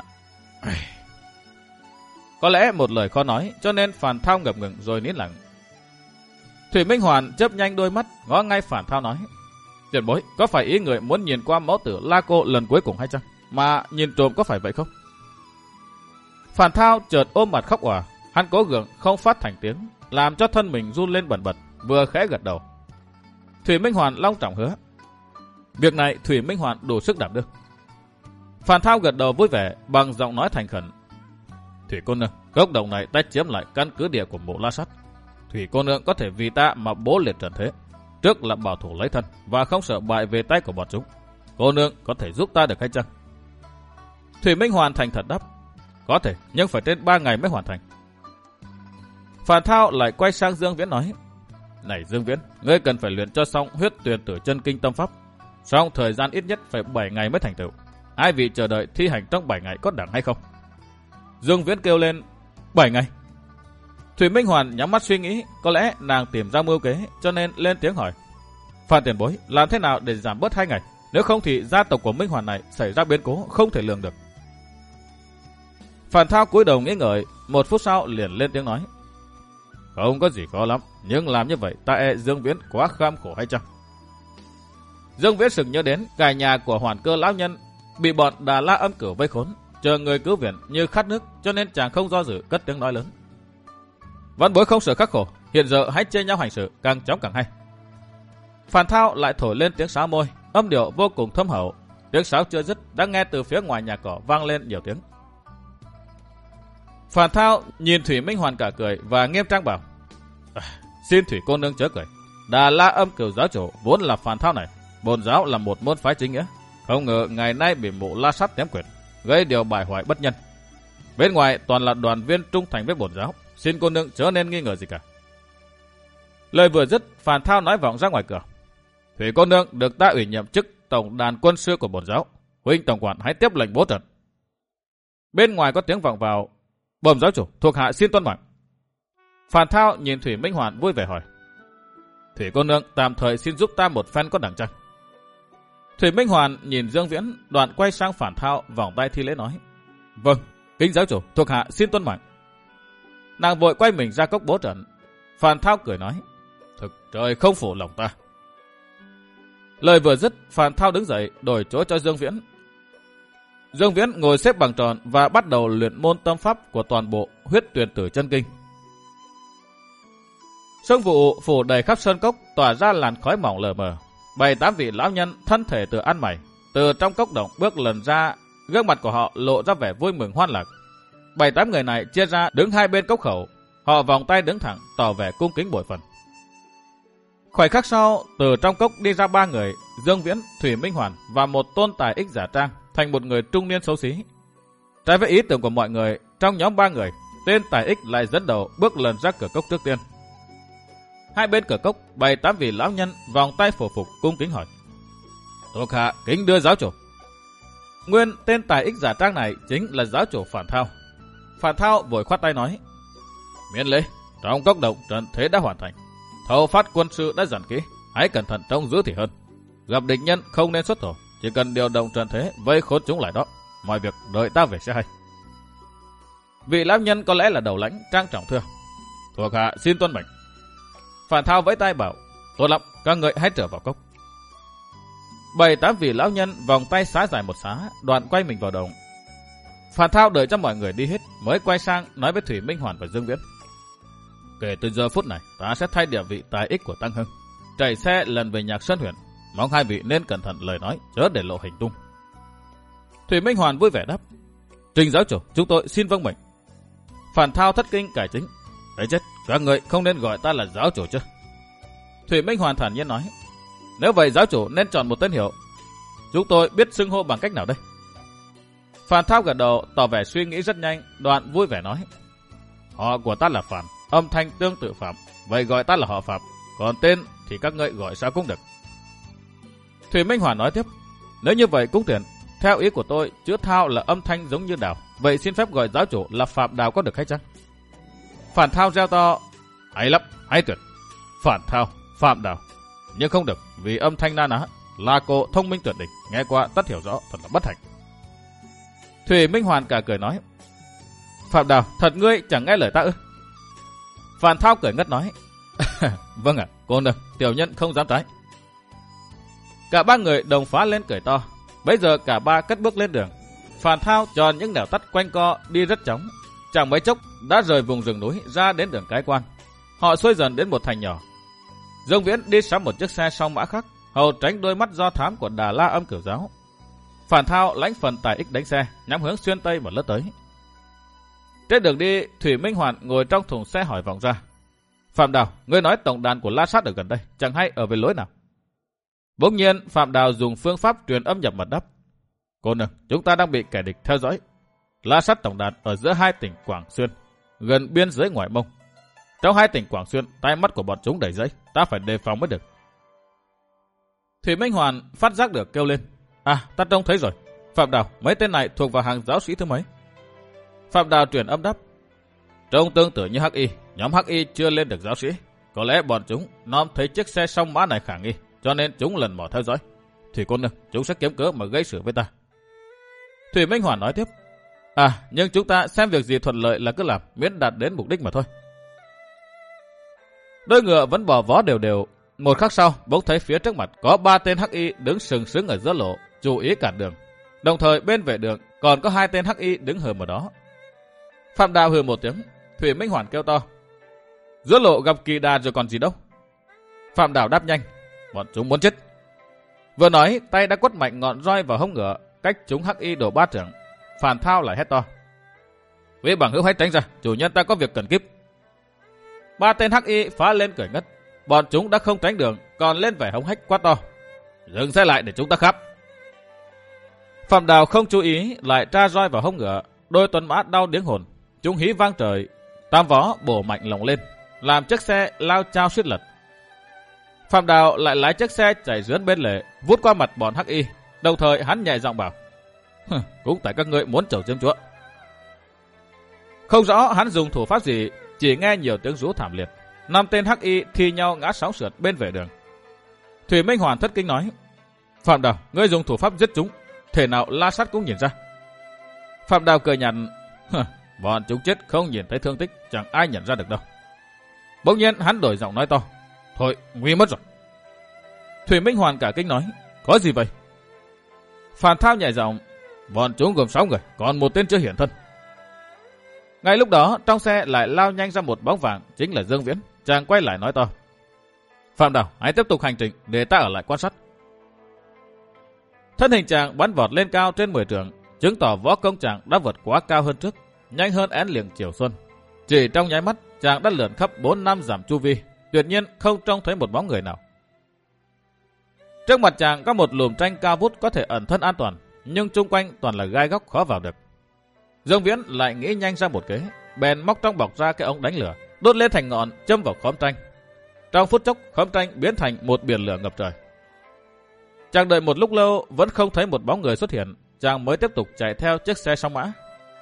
Có lẽ một lời khó nói, cho nên Phàn Thao ngập ngừng rồi nín lặng. Thủy Minh Hoàn chớp nhanh đôi mắt, ngó ngay Phàn Thao nói, tiền bối, có phải ý người muốn nhìn qua mẫu tử La Cô lần cuối cùng hay chăng? Mà nhìn trộm có phải vậy không? Phàn Thao chợt ôm mặt khóc òa, hắn cố gắng không phát thành tiếng, làm cho thân mình run lên bần bật, vừa khẽ gật đầu. Thủy Minh Hoàn long trọng hứa, việc này Thủy Minh Hoàn đủ sức đảm đương. Phàn Thao gật đầu vui vẻ, bằng giọng nói thành khẩn, Thủy cô nương, gốc đồng này ta chiếm lại căn cứ địa của Mộ La Sát. Thủy cô nương có thể vì ta mà bố liệt trần thế, trước là bảo thủ lấy thân và không sợ bại về tay của bọn chúng. Cô nương có thể giúp ta được hay chăng? Thủy Minh Hoàn thành thật đáp, có thể, nhưng phải trên ba ngày mới hoàn thành. Phàn Thao lại quay sang Dương Viễn nói, này Dương Viễn, ngươi cần phải luyện cho xong huyết tuyền tử chân kinh tâm pháp, xong thời gian ít nhất phải bảy ngày mới thành tựu. Hai vị chờ đợi thi hành trong bảy ngày có đẳng hay không? Dương Viễn kêu lên, bảy ngày. Thủy Minh Hoàn nhắm mắt suy nghĩ, có lẽ nàng tìm ra mưu kế, cho nên lên tiếng hỏi, Phan tiền bối, làm thế nào để giảm bớt hai ngày? Nếu không thì gia tộc của Minh Hoàn này xảy ra biến cố không thể lường được. Phàn Thao cúi đầu nghĩ ngợi, một phút sau liền lên tiếng nói, không có gì khó lắm, nhưng làm như vậy ta e Dương Viễn quá kham khổ hay chăng? Dương Viễn sực nhớ đến cả nhà của Hoàn Cơ lão nhân bị bọn Đà La âm cửu vây khốn, chờ người cứu viện như khát nước, cho nên chàng không do dự cất tiếng nói lớn, văn bối không sợ khắc khổ, hiện giờ hãy chia nhau hành sự, càng chóng càng hay. Phàn Thao lại thổi lên tiếng sáo môi, âm điệu vô cùng thâm hậu. Tiếng sáo chưa dứt đã nghe từ phía ngoài nhà cỏ vang lên nhiều tiếng. Phàn Thao nhìn Thủy Minh Hoàn cả cười và nghiêm trang bảo, à, xin Thủy cô nương chớ cười, Đà La âm cửu giáo chủ vốn là Phàn Thao này, bổn giáo là một môn phái chính nghĩa, không ngờ ngày nay bị Mộ La Sát tém quyền, gây điều bại hoại bất nhân. Bên ngoài toàn là đoàn viên trung thành với bổn giáo, xin cô nương chớ nên nghi ngờ gì cả. Lời vừa dứt, Phàn Thao nói vọng ra ngoài cửa, Thủy cô nương được ta ủy nhiệm chức tổng đàn quân sư của bổn giáo, huynh tổng quản hãy tiếp lệnh bố trận. Bên ngoài có tiếng vọng vào, bẩm giáo chủ, thuộc hạ xin tuân mệnh. Phàn Thao nhìn Thủy Minh Hoàn vui vẻ hỏi, Thủy cô nương tạm thời xin giúp ta một phen có đẳng chăng? Thủy Minh Hoàn nhìn Dương Viễn, đoạn quay sang Phản Thao vòng tay thi lễ nói: Vâng, kính giáo chủ, thuộc hạ xin tuân mệnh. Nàng vội quay mình ra cốc bố trận. Phản Thao cười nói: Thực trời không phủ lòng ta. Lời vừa dứt, Phản Thao đứng dậy đổi chỗ cho Dương Viễn. Dương Viễn ngồi xếp bằng tròn và bắt đầu luyện môn tâm pháp của toàn bộ Huyết Tuyển Tử Chân Kinh. Sương vụ phủ đầy khắp sơn cốc, tỏa ra làn khói mỏng lờ mờ. Bảy tám vị lão nhân thân thể từ ăn mày từ trong cốc động bước lần ra, gương mặt của họ lộ ra vẻ vui mừng hoan lạc. Bảy tám người này chia ra đứng hai bên cốc khẩu, họ vòng tay đứng thẳng tỏ vẻ cung kính bội phần. Khoảnh khắc sau, từ trong cốc đi ra ba người, Dương Viễn, Thủy Minh Hoàn và một tôn tài ích giả trang thành một người trung niên xấu xí. Trái với ý tưởng của mọi người, trong nhóm ba người, tên tài ích lại dẫn đầu bước lần ra cửa cốc trước tiên. Hai bên cửa cốc, bảy tám vị lão nhân vòng tay phổ phục cung kính hỏi: Thuộc hạ kính đưa giáo chủ. Nguyên tên tài ích giả trang này chính là giáo chủ Phản Thao. Phản Thao vội khoát tay nói: Miễn lễ, trong cốc động trận thế đã hoàn thành, thầu phát quân sự đã dặn kỹ, hãy cẩn thận trông giữ thì hơn. Gặp địch nhân không nên xuất thổ, chỉ cần điều động trận thế vây khốn chúng lại đó, mọi việc đợi ta về sẽ hay. Vị lão nhân có lẽ là đầu lãnh trang trọng thưa: Thuộc hạ xin tuân mệnh. Phản Thao vẫy tay bảo: Tốt lắm, các người hãy trở vào cốc. Bảy tám vị lão nhân vòng tay xá dài một xá, đoạn quay mình vào đồng. Phản Thao đợi cho mọi người đi hết mới quay sang nói với Thủy Minh Hoàn và Dương Viễn: Kể từ giờ phút này, ta sẽ thay địa vị tài ích của Tăng Hưng, chạy xe lần về Nhạc Sơn huyện, mong hai vị nên cẩn thận lời nói, chớ để lộ hành tung. Thủy Minh Hoàn vui vẻ đáp: Trình giáo chủ, chúng tôi xin vâng mệnh. Phản Thao thất kinh cải chính: Đấy chết, các người không nên gọi ta là giáo chủ chứ. Thủy Minh Hoàn thản nhiên nói: Nếu vậy giáo chủ nên chọn một tên hiệu, chúng tôi biết xưng hô bằng cách nào đây? Phản Thao gật đầu tỏ vẻ suy nghĩ rất nhanh, đoạn vui vẻ nói: Họ của ta là Phản, âm thanh tương tự Phạm, vậy gọi ta là họ Phạm, còn tên thì các ngươi gọi sao cũng được. Thủy Minh Hoàn nói tiếp: Nếu như vậy cũng tiện, theo ý của tôi, chữ Thao là âm thanh giống như Đào, vậy xin phép gọi giáo chủ là Phạm Đào có được hay chăng? Phản Thao reo to: Hay lắm, hay tuyệt. Phản Thao, Phạm Đào. Nhưng không được, vì âm thanh na ná là cô thông minh tuyệt đỉnh, nghe qua tất hiểu rõ, thật là bất hạnh. Thủy Minh Hoàn cả cười nói: Phạm Đào, thật ngươi chẳng nghe lời ta ư? Phản Thao cười ngất nói: Vâng ạ, cô nương, tiểu nhân không dám trái. Cả ba người đồng phá lên cười to. Bây giờ cả ba cất bước lên đường. Phản Thao tròn những nẻo tắt quanh co đi rất chóng, chẳng mấy chốc đã rời vùng rừng núi ra đến đường Cái Quan. Họ xuôi dần đến một thành nhỏ. Dương Viễn đi sắm một chiếc xe song mã khác, hầu tránh đôi mắt do thám của Đà La Âm Cửu Giáo. Phản Thao lãnh phần tài ích đánh xe, nhắm hướng xuyên tây mà lướt tới. Trên đường đi, Thủy Minh Hoàn ngồi trong thùng xe hỏi vọng ra: Phạm Đào, ngươi nói tổng đàn của La Sát ở gần đây, chẳng hay ở về lối nào? Bỗng nhiên, Phạm Đào dùng phương pháp truyền âm nhập mật đáp: Cô nương, chúng ta đang bị kẻ địch theo dõi. La Sát tổng đàn ở giữa hai tỉnh Quảng Xuyên, gần biên giới Ngoại Mông. Trong hai tỉnh Quảng Xuyên, tai mắt của bọn chúng đầy dẫy, ta phải đề phòng mới được. Thủy Minh Hoàn phát giác được kêu lên: À, ta trông thấy rồi. Phạm Đào, mấy tên này thuộc vào hàng giáo sĩ thứ mấy? Phạm Đào truyền âm đáp: Trông tương tự như Hắc Y, nhóm Hắc Y chưa lên được giáo sĩ. Có lẽ bọn chúng nom thấy chiếc xe song mã này khả nghi, cho nên chúng lần mò theo dõi. Thủy cô nương, chúng sẽ kiếm cớ mà gây sự với ta. Thủy Minh Hoàn nói tiếp: À, nhưng chúng ta xem việc gì thuận lợi là cứ làm, miễn đạt đến mục đích mà thôi. Đôi ngựa vẫn bò vó đều đều. Một khắc sau, bỗng thấy phía trước mặt có ba tên Hắc Y đứng sừng sững ở giữa lộ, chú ý cản đường. Đồng thời bên vệ đường còn có hai tên Hắc Y đứng hờm ở đó. Phạm Đào hừ một tiếng, Thủy Minh Hoàn kêu to: Giữa lộ gặp kỳ đà rồi còn gì đâu. Phạm Đào đáp nhanh: Bọn chúng muốn chết. Vừa nói, tay đã quất mạnh ngọn roi vào hông ngựa, cách chúng Hắc Y đổ ba trưởng. Phản Thao lại hét to: Vị bằng hữu hãy tránh ra, chủ nhân ta có việc cần kíp. Ba tên Hắc Y phá lên cười ngất. Bọn chúng đã không tránh đường, còn lên vẻ hống hách quát to: Dừng xe lại để chúng ta khắp. Phạm Đào không chú ý, lại tra roi vào hông ngựa. Đôi tuần mã đau điếng hồn, chúng hí vang trời, tam vó bổ mạnh lồng lên, làm chiếc xe lao chao suýt lật. Phạm Đào lại lái chiếc xe chạy rướn bên lề, vút qua mặt bọn Hắc Y. Đồng thời hắn nhẹ giọng bảo: Cũng tại các ngươi muốn chầu chiếm chúa. Không rõ hắn dùng thủ pháp gì, chỉ nghe nhiều tiếng rú thảm liệt. Năm tên Hắc Y thi nhau ngã sóng sượt bên vệ đường. Thủy Minh Hoàn thất kinh nói: Phạm Đào, ngươi dùng thủ pháp giết chúng, thể nào La Sát cũng nhìn ra. Phạm Đào cười nhạt, bọn chúng chết không nhìn thấy thương tích, chẳng ai nhận ra được đâu. Bỗng nhiên hắn đổi giọng nói to, thôi nguy mất rồi. Thủy Minh Hoàn cả kinh nói, có gì vậy? Phan Thao nhẹ giọng, bọn chúng gồm sáu người, còn một tên chưa hiện thân. Ngay lúc đó trong xe lại lao nhanh ra một bóng vàng, chính là Dương Viễn. Chàng quay lại nói to, Phạm Đào, hãy tiếp tục hành trình để ta ở lại quan sát. Thân hình chàng bắn vọt lên cao trên mười trượng, chứng tỏ võ công chàng đã vượt quá cao hơn trước, nhanh hơn én liệng chiều xuân. Chỉ trong nháy mắt, chàng đã lượn khắp bốn năm dặm chu vi, tuyệt nhiên không trông thấy một bóng người nào. Trước mặt chàng có một lùm tranh cao vút có thể ẩn thân an toàn, nhưng chung quanh toàn là gai góc khó vào được. Dương Viễn lại nghĩ nhanh ra một kế, bèn móc trong bọc ra cái ống đánh lửa, đốt lên thành ngọn, châm vào khóm tranh. Trong phút chốc, khóm tranh biến thành một biển lửa ngập trời. Chàng đợi một lúc lâu vẫn không thấy một bóng người xuất hiện, chàng mới tiếp tục chạy theo chiếc xe song mã.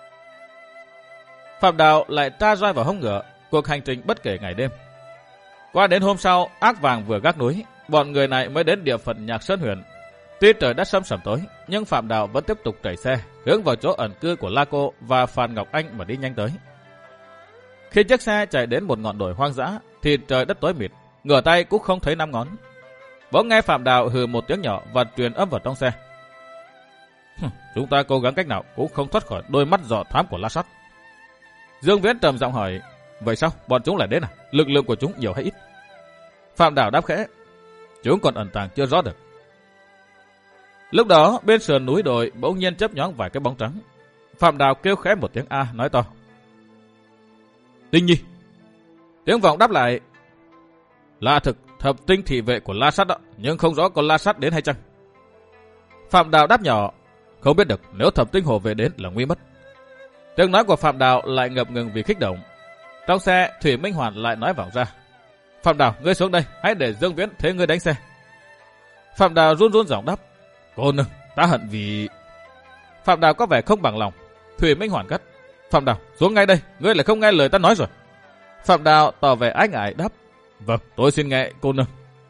Phạm Đào lại tra roi vào hông ngựa, cuộc hành trình bất kể ngày đêm. Qua đến hôm sau, Ác Vàng vừa gác núi, bọn người này mới đến địa phận Nhạc Sơn huyện. Tuy trời đã sâm sẩm tối, nhưng Phạm Đào vẫn tiếp tục đẩy xe hướng vào chỗ ẩn cư của La Cô và Phan Ngọc Anh mà đi nhanh tới. Khi chiếc xe chạy đến một ngọn đồi hoang dã, thì trời đất tối mịt, ngửa tay cũng không thấy năm ngón. Bỗng nghe Phạm Đào hừ một tiếng nhỏ và truyền âm vào trong xe. Chúng ta cố gắng cách nào cũng không thoát khỏi đôi mắt dò thám của La Sát. Dương Viễn trầm giọng hỏi, vậy sao bọn chúng lại đến à? Lực lượng của chúng nhiều hay ít? Phạm Đào đáp khẽ, chúng còn ẩn tàng chưa rõ được. Lúc đó bên sườn núi đồi bỗng nhiên chớp nhoáng vài cái bóng trắng. Phạm Đào kêu khẽ một tiếng a, nói to, Tinh Nhi. Tiếng vọng đáp lại, là thực thập tinh thị vệ của La Sát đó, nhưng không rõ có La Sát đến hay chăng. Phạm Đào đáp nhỏ, không biết được, nếu thập tinh hộ vệ đến là nguy mất. Tiếng nói của Phạm Đào lại ngập ngừng vì kích động. Trong xe, Thủy Minh Hoàn lại nói vọng ra, Phạm Đào, ngươi xuống đây, hãy để Dương Viễn thế ngươi đánh xe. Phạm Đào run run giọng đáp, cô nương, ta hận vì... Phạm Đào có vẻ không bằng lòng. Thủy Minh Hoàn cắt, Phạm Đào, xuống ngay đây, ngươi lại không nghe lời ta nói rồi. Phạm Đào tỏ vẻ ái ngại đáp, vâng, tôi xin nghe cô nương.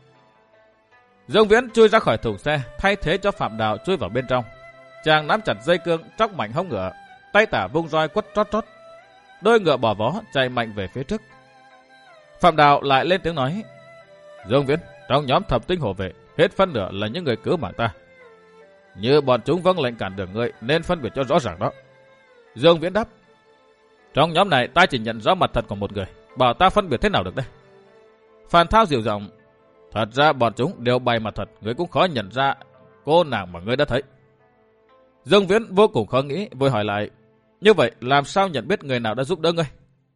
Dương Viễn chui ra khỏi thùng xe, thay thế cho Phạm Đào chui vào bên trong. Chàng nắm chặt dây cương, tróc mạnh hông ngựa, tay tả vung roi quất trót trót. Đôi ngựa bỏ vó chạy mạnh về phía trước. Phạm Đào lại lên tiếng nói, Dương Viễn, trong nhóm thập tinh hộ vệ, hết phân nửa là những người cứu mạng ta. Như bọn chúng vâng lệnh cản đường ngươi, nên phân biệt cho rõ ràng đó. Dương Viễn đáp, trong nhóm này ta chỉ nhận rõ mặt thật của một người, bảo ta phân biệt thế nào được đây. Phan Thao dịu giọng, thật ra bọn chúng đều bày mặt thật, ngươi cũng khó nhận ra cô nàng mà ngươi đã thấy. Dương Viễn vô cùng khó nghĩ, vội hỏi lại, như vậy làm sao nhận biết người nào đã giúp đỡ ngươi?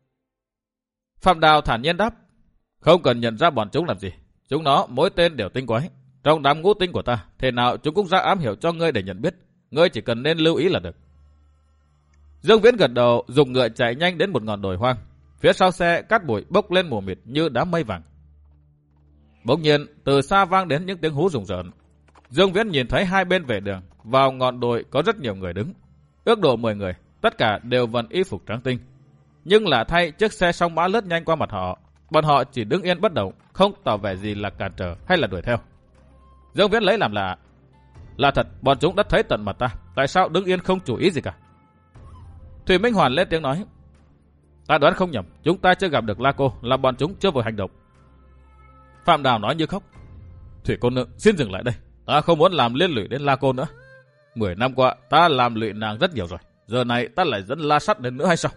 Phạm Đào thản nhiên đáp, không cần nhận ra bọn chúng làm gì, chúng nó mỗi tên đều tinh quái. Trong đám ngũ tinh của ta, thế nào chúng cũng ra ám hiệu cho ngươi để nhận biết, ngươi chỉ cần nên lưu ý là được. Dương Viễn gật đầu, dùng ngựa chạy nhanh đến một ngọn đồi hoang. Phía sau xe cát bụi bốc lên mù mịt như đám mây vàng. Bỗng nhiên từ xa vang đến những tiếng hú rùng rợn. Dương Viễn nhìn thấy hai bên vệ đường, vào ngọn đồi có rất nhiều người đứng, ước độ mười người, tất cả đều vận y phục trắng tinh. Nhưng lạ thay, chiếc xe song mã lướt nhanh qua mặt họ, bọn họ chỉ đứng yên bất động, không tỏ vẻ gì là cản trở hay là đuổi theo. Dương Viễn lấy làm lạ, là thật, bọn chúng đã thấy tận mặt ta, tại sao đứng yên không chủ ý gì cả? Thủy Minh Hoàn lên tiếng nói, ta đoán không nhầm, chúng ta chưa gặp được La Cô, là bọn chúng chưa vội hành động. Phạm Đào nói như khóc, Thủy cô nương xin dừng lại đây, ta không muốn làm liên lụy đến La Cô nữa. Mười năm qua ta làm lụy nàng rất nhiều rồi, giờ này ta lại dẫn La Sát đến nữa hay sao?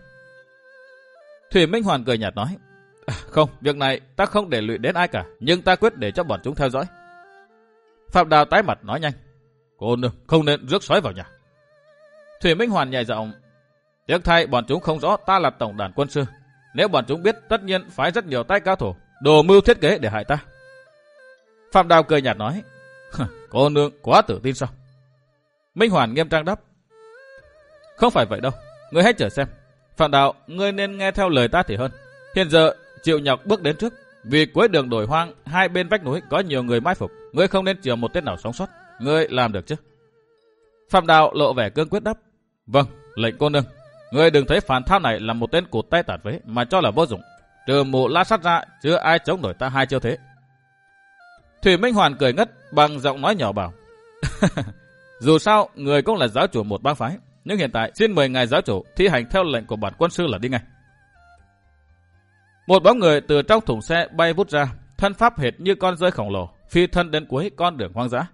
Thủy Minh Hoàn cười nhạt nói, à, không, việc này ta không để lụy đến ai cả, nhưng ta quyết để cho bọn chúng theo dõi. Phạm Đào tái mặt nói nhanh, cô nương không nên rước sói vào nhà. Thủy Minh Hoàn nhẹ giọng, tiếc thay bọn chúng không rõ ta là tổng đàn quân sư, nếu bọn chúng biết tất nhiên phái rất nhiều tay cao thủ đồ mưu thiết kế để hại ta. Phạm Đào cười nhạt nói, cô nương quá tự tin sao? Minh Hoàn nghiêm trang đáp, không phải vậy đâu, ngươi hãy chờ xem. Phạm Đào, ngươi nên nghe theo lời ta thì hơn. Hiện giờ chịu nhọc bước đến trước, vì cuối đường đồi hoang hai bên vách núi có nhiều người mai phục, ngươi không nên chừa một tên nào sống sót. Ngươi làm được chứ? Phạm Đào lộ vẻ cương quyết đáp, vâng, lệnh cô nương. Ngươi đừng thấy Phan Thao này là một tên cụt tay tạt vế mà cho là vô dụng. Trừ mụ La Sát ra, chưa ai chống nổi ta hai chiêu thế. Thủy Minh Hoàn cười ngất, bằng giọng nói nhỏ bảo, Dù sao, người cũng là giáo chủ một bang phái, nhưng hiện tại xin mời ngài giáo chủ thi hành theo lệnh của bản quân sư là đi ngay. Một bóng người từ trong thùng xe bay vút ra, thân pháp hệt như con rơi khổng lồ, phi thân đến cuối con đường hoang dã.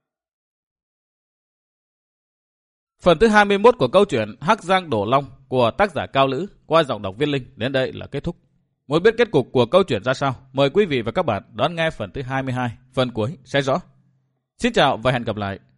Phần thứ hai mươi mốt của câu chuyện Hắc Giang Đổ Long của tác giả Cao Lữ qua giọng đọc Viên Linh đến đây là kết thúc. Muốn biết kết cục của câu chuyện ra sao, mời quý vị và các bạn đón nghe phần thứ hai mươi hai, phần cuối sẽ rõ. Xin chào và hẹn gặp lại.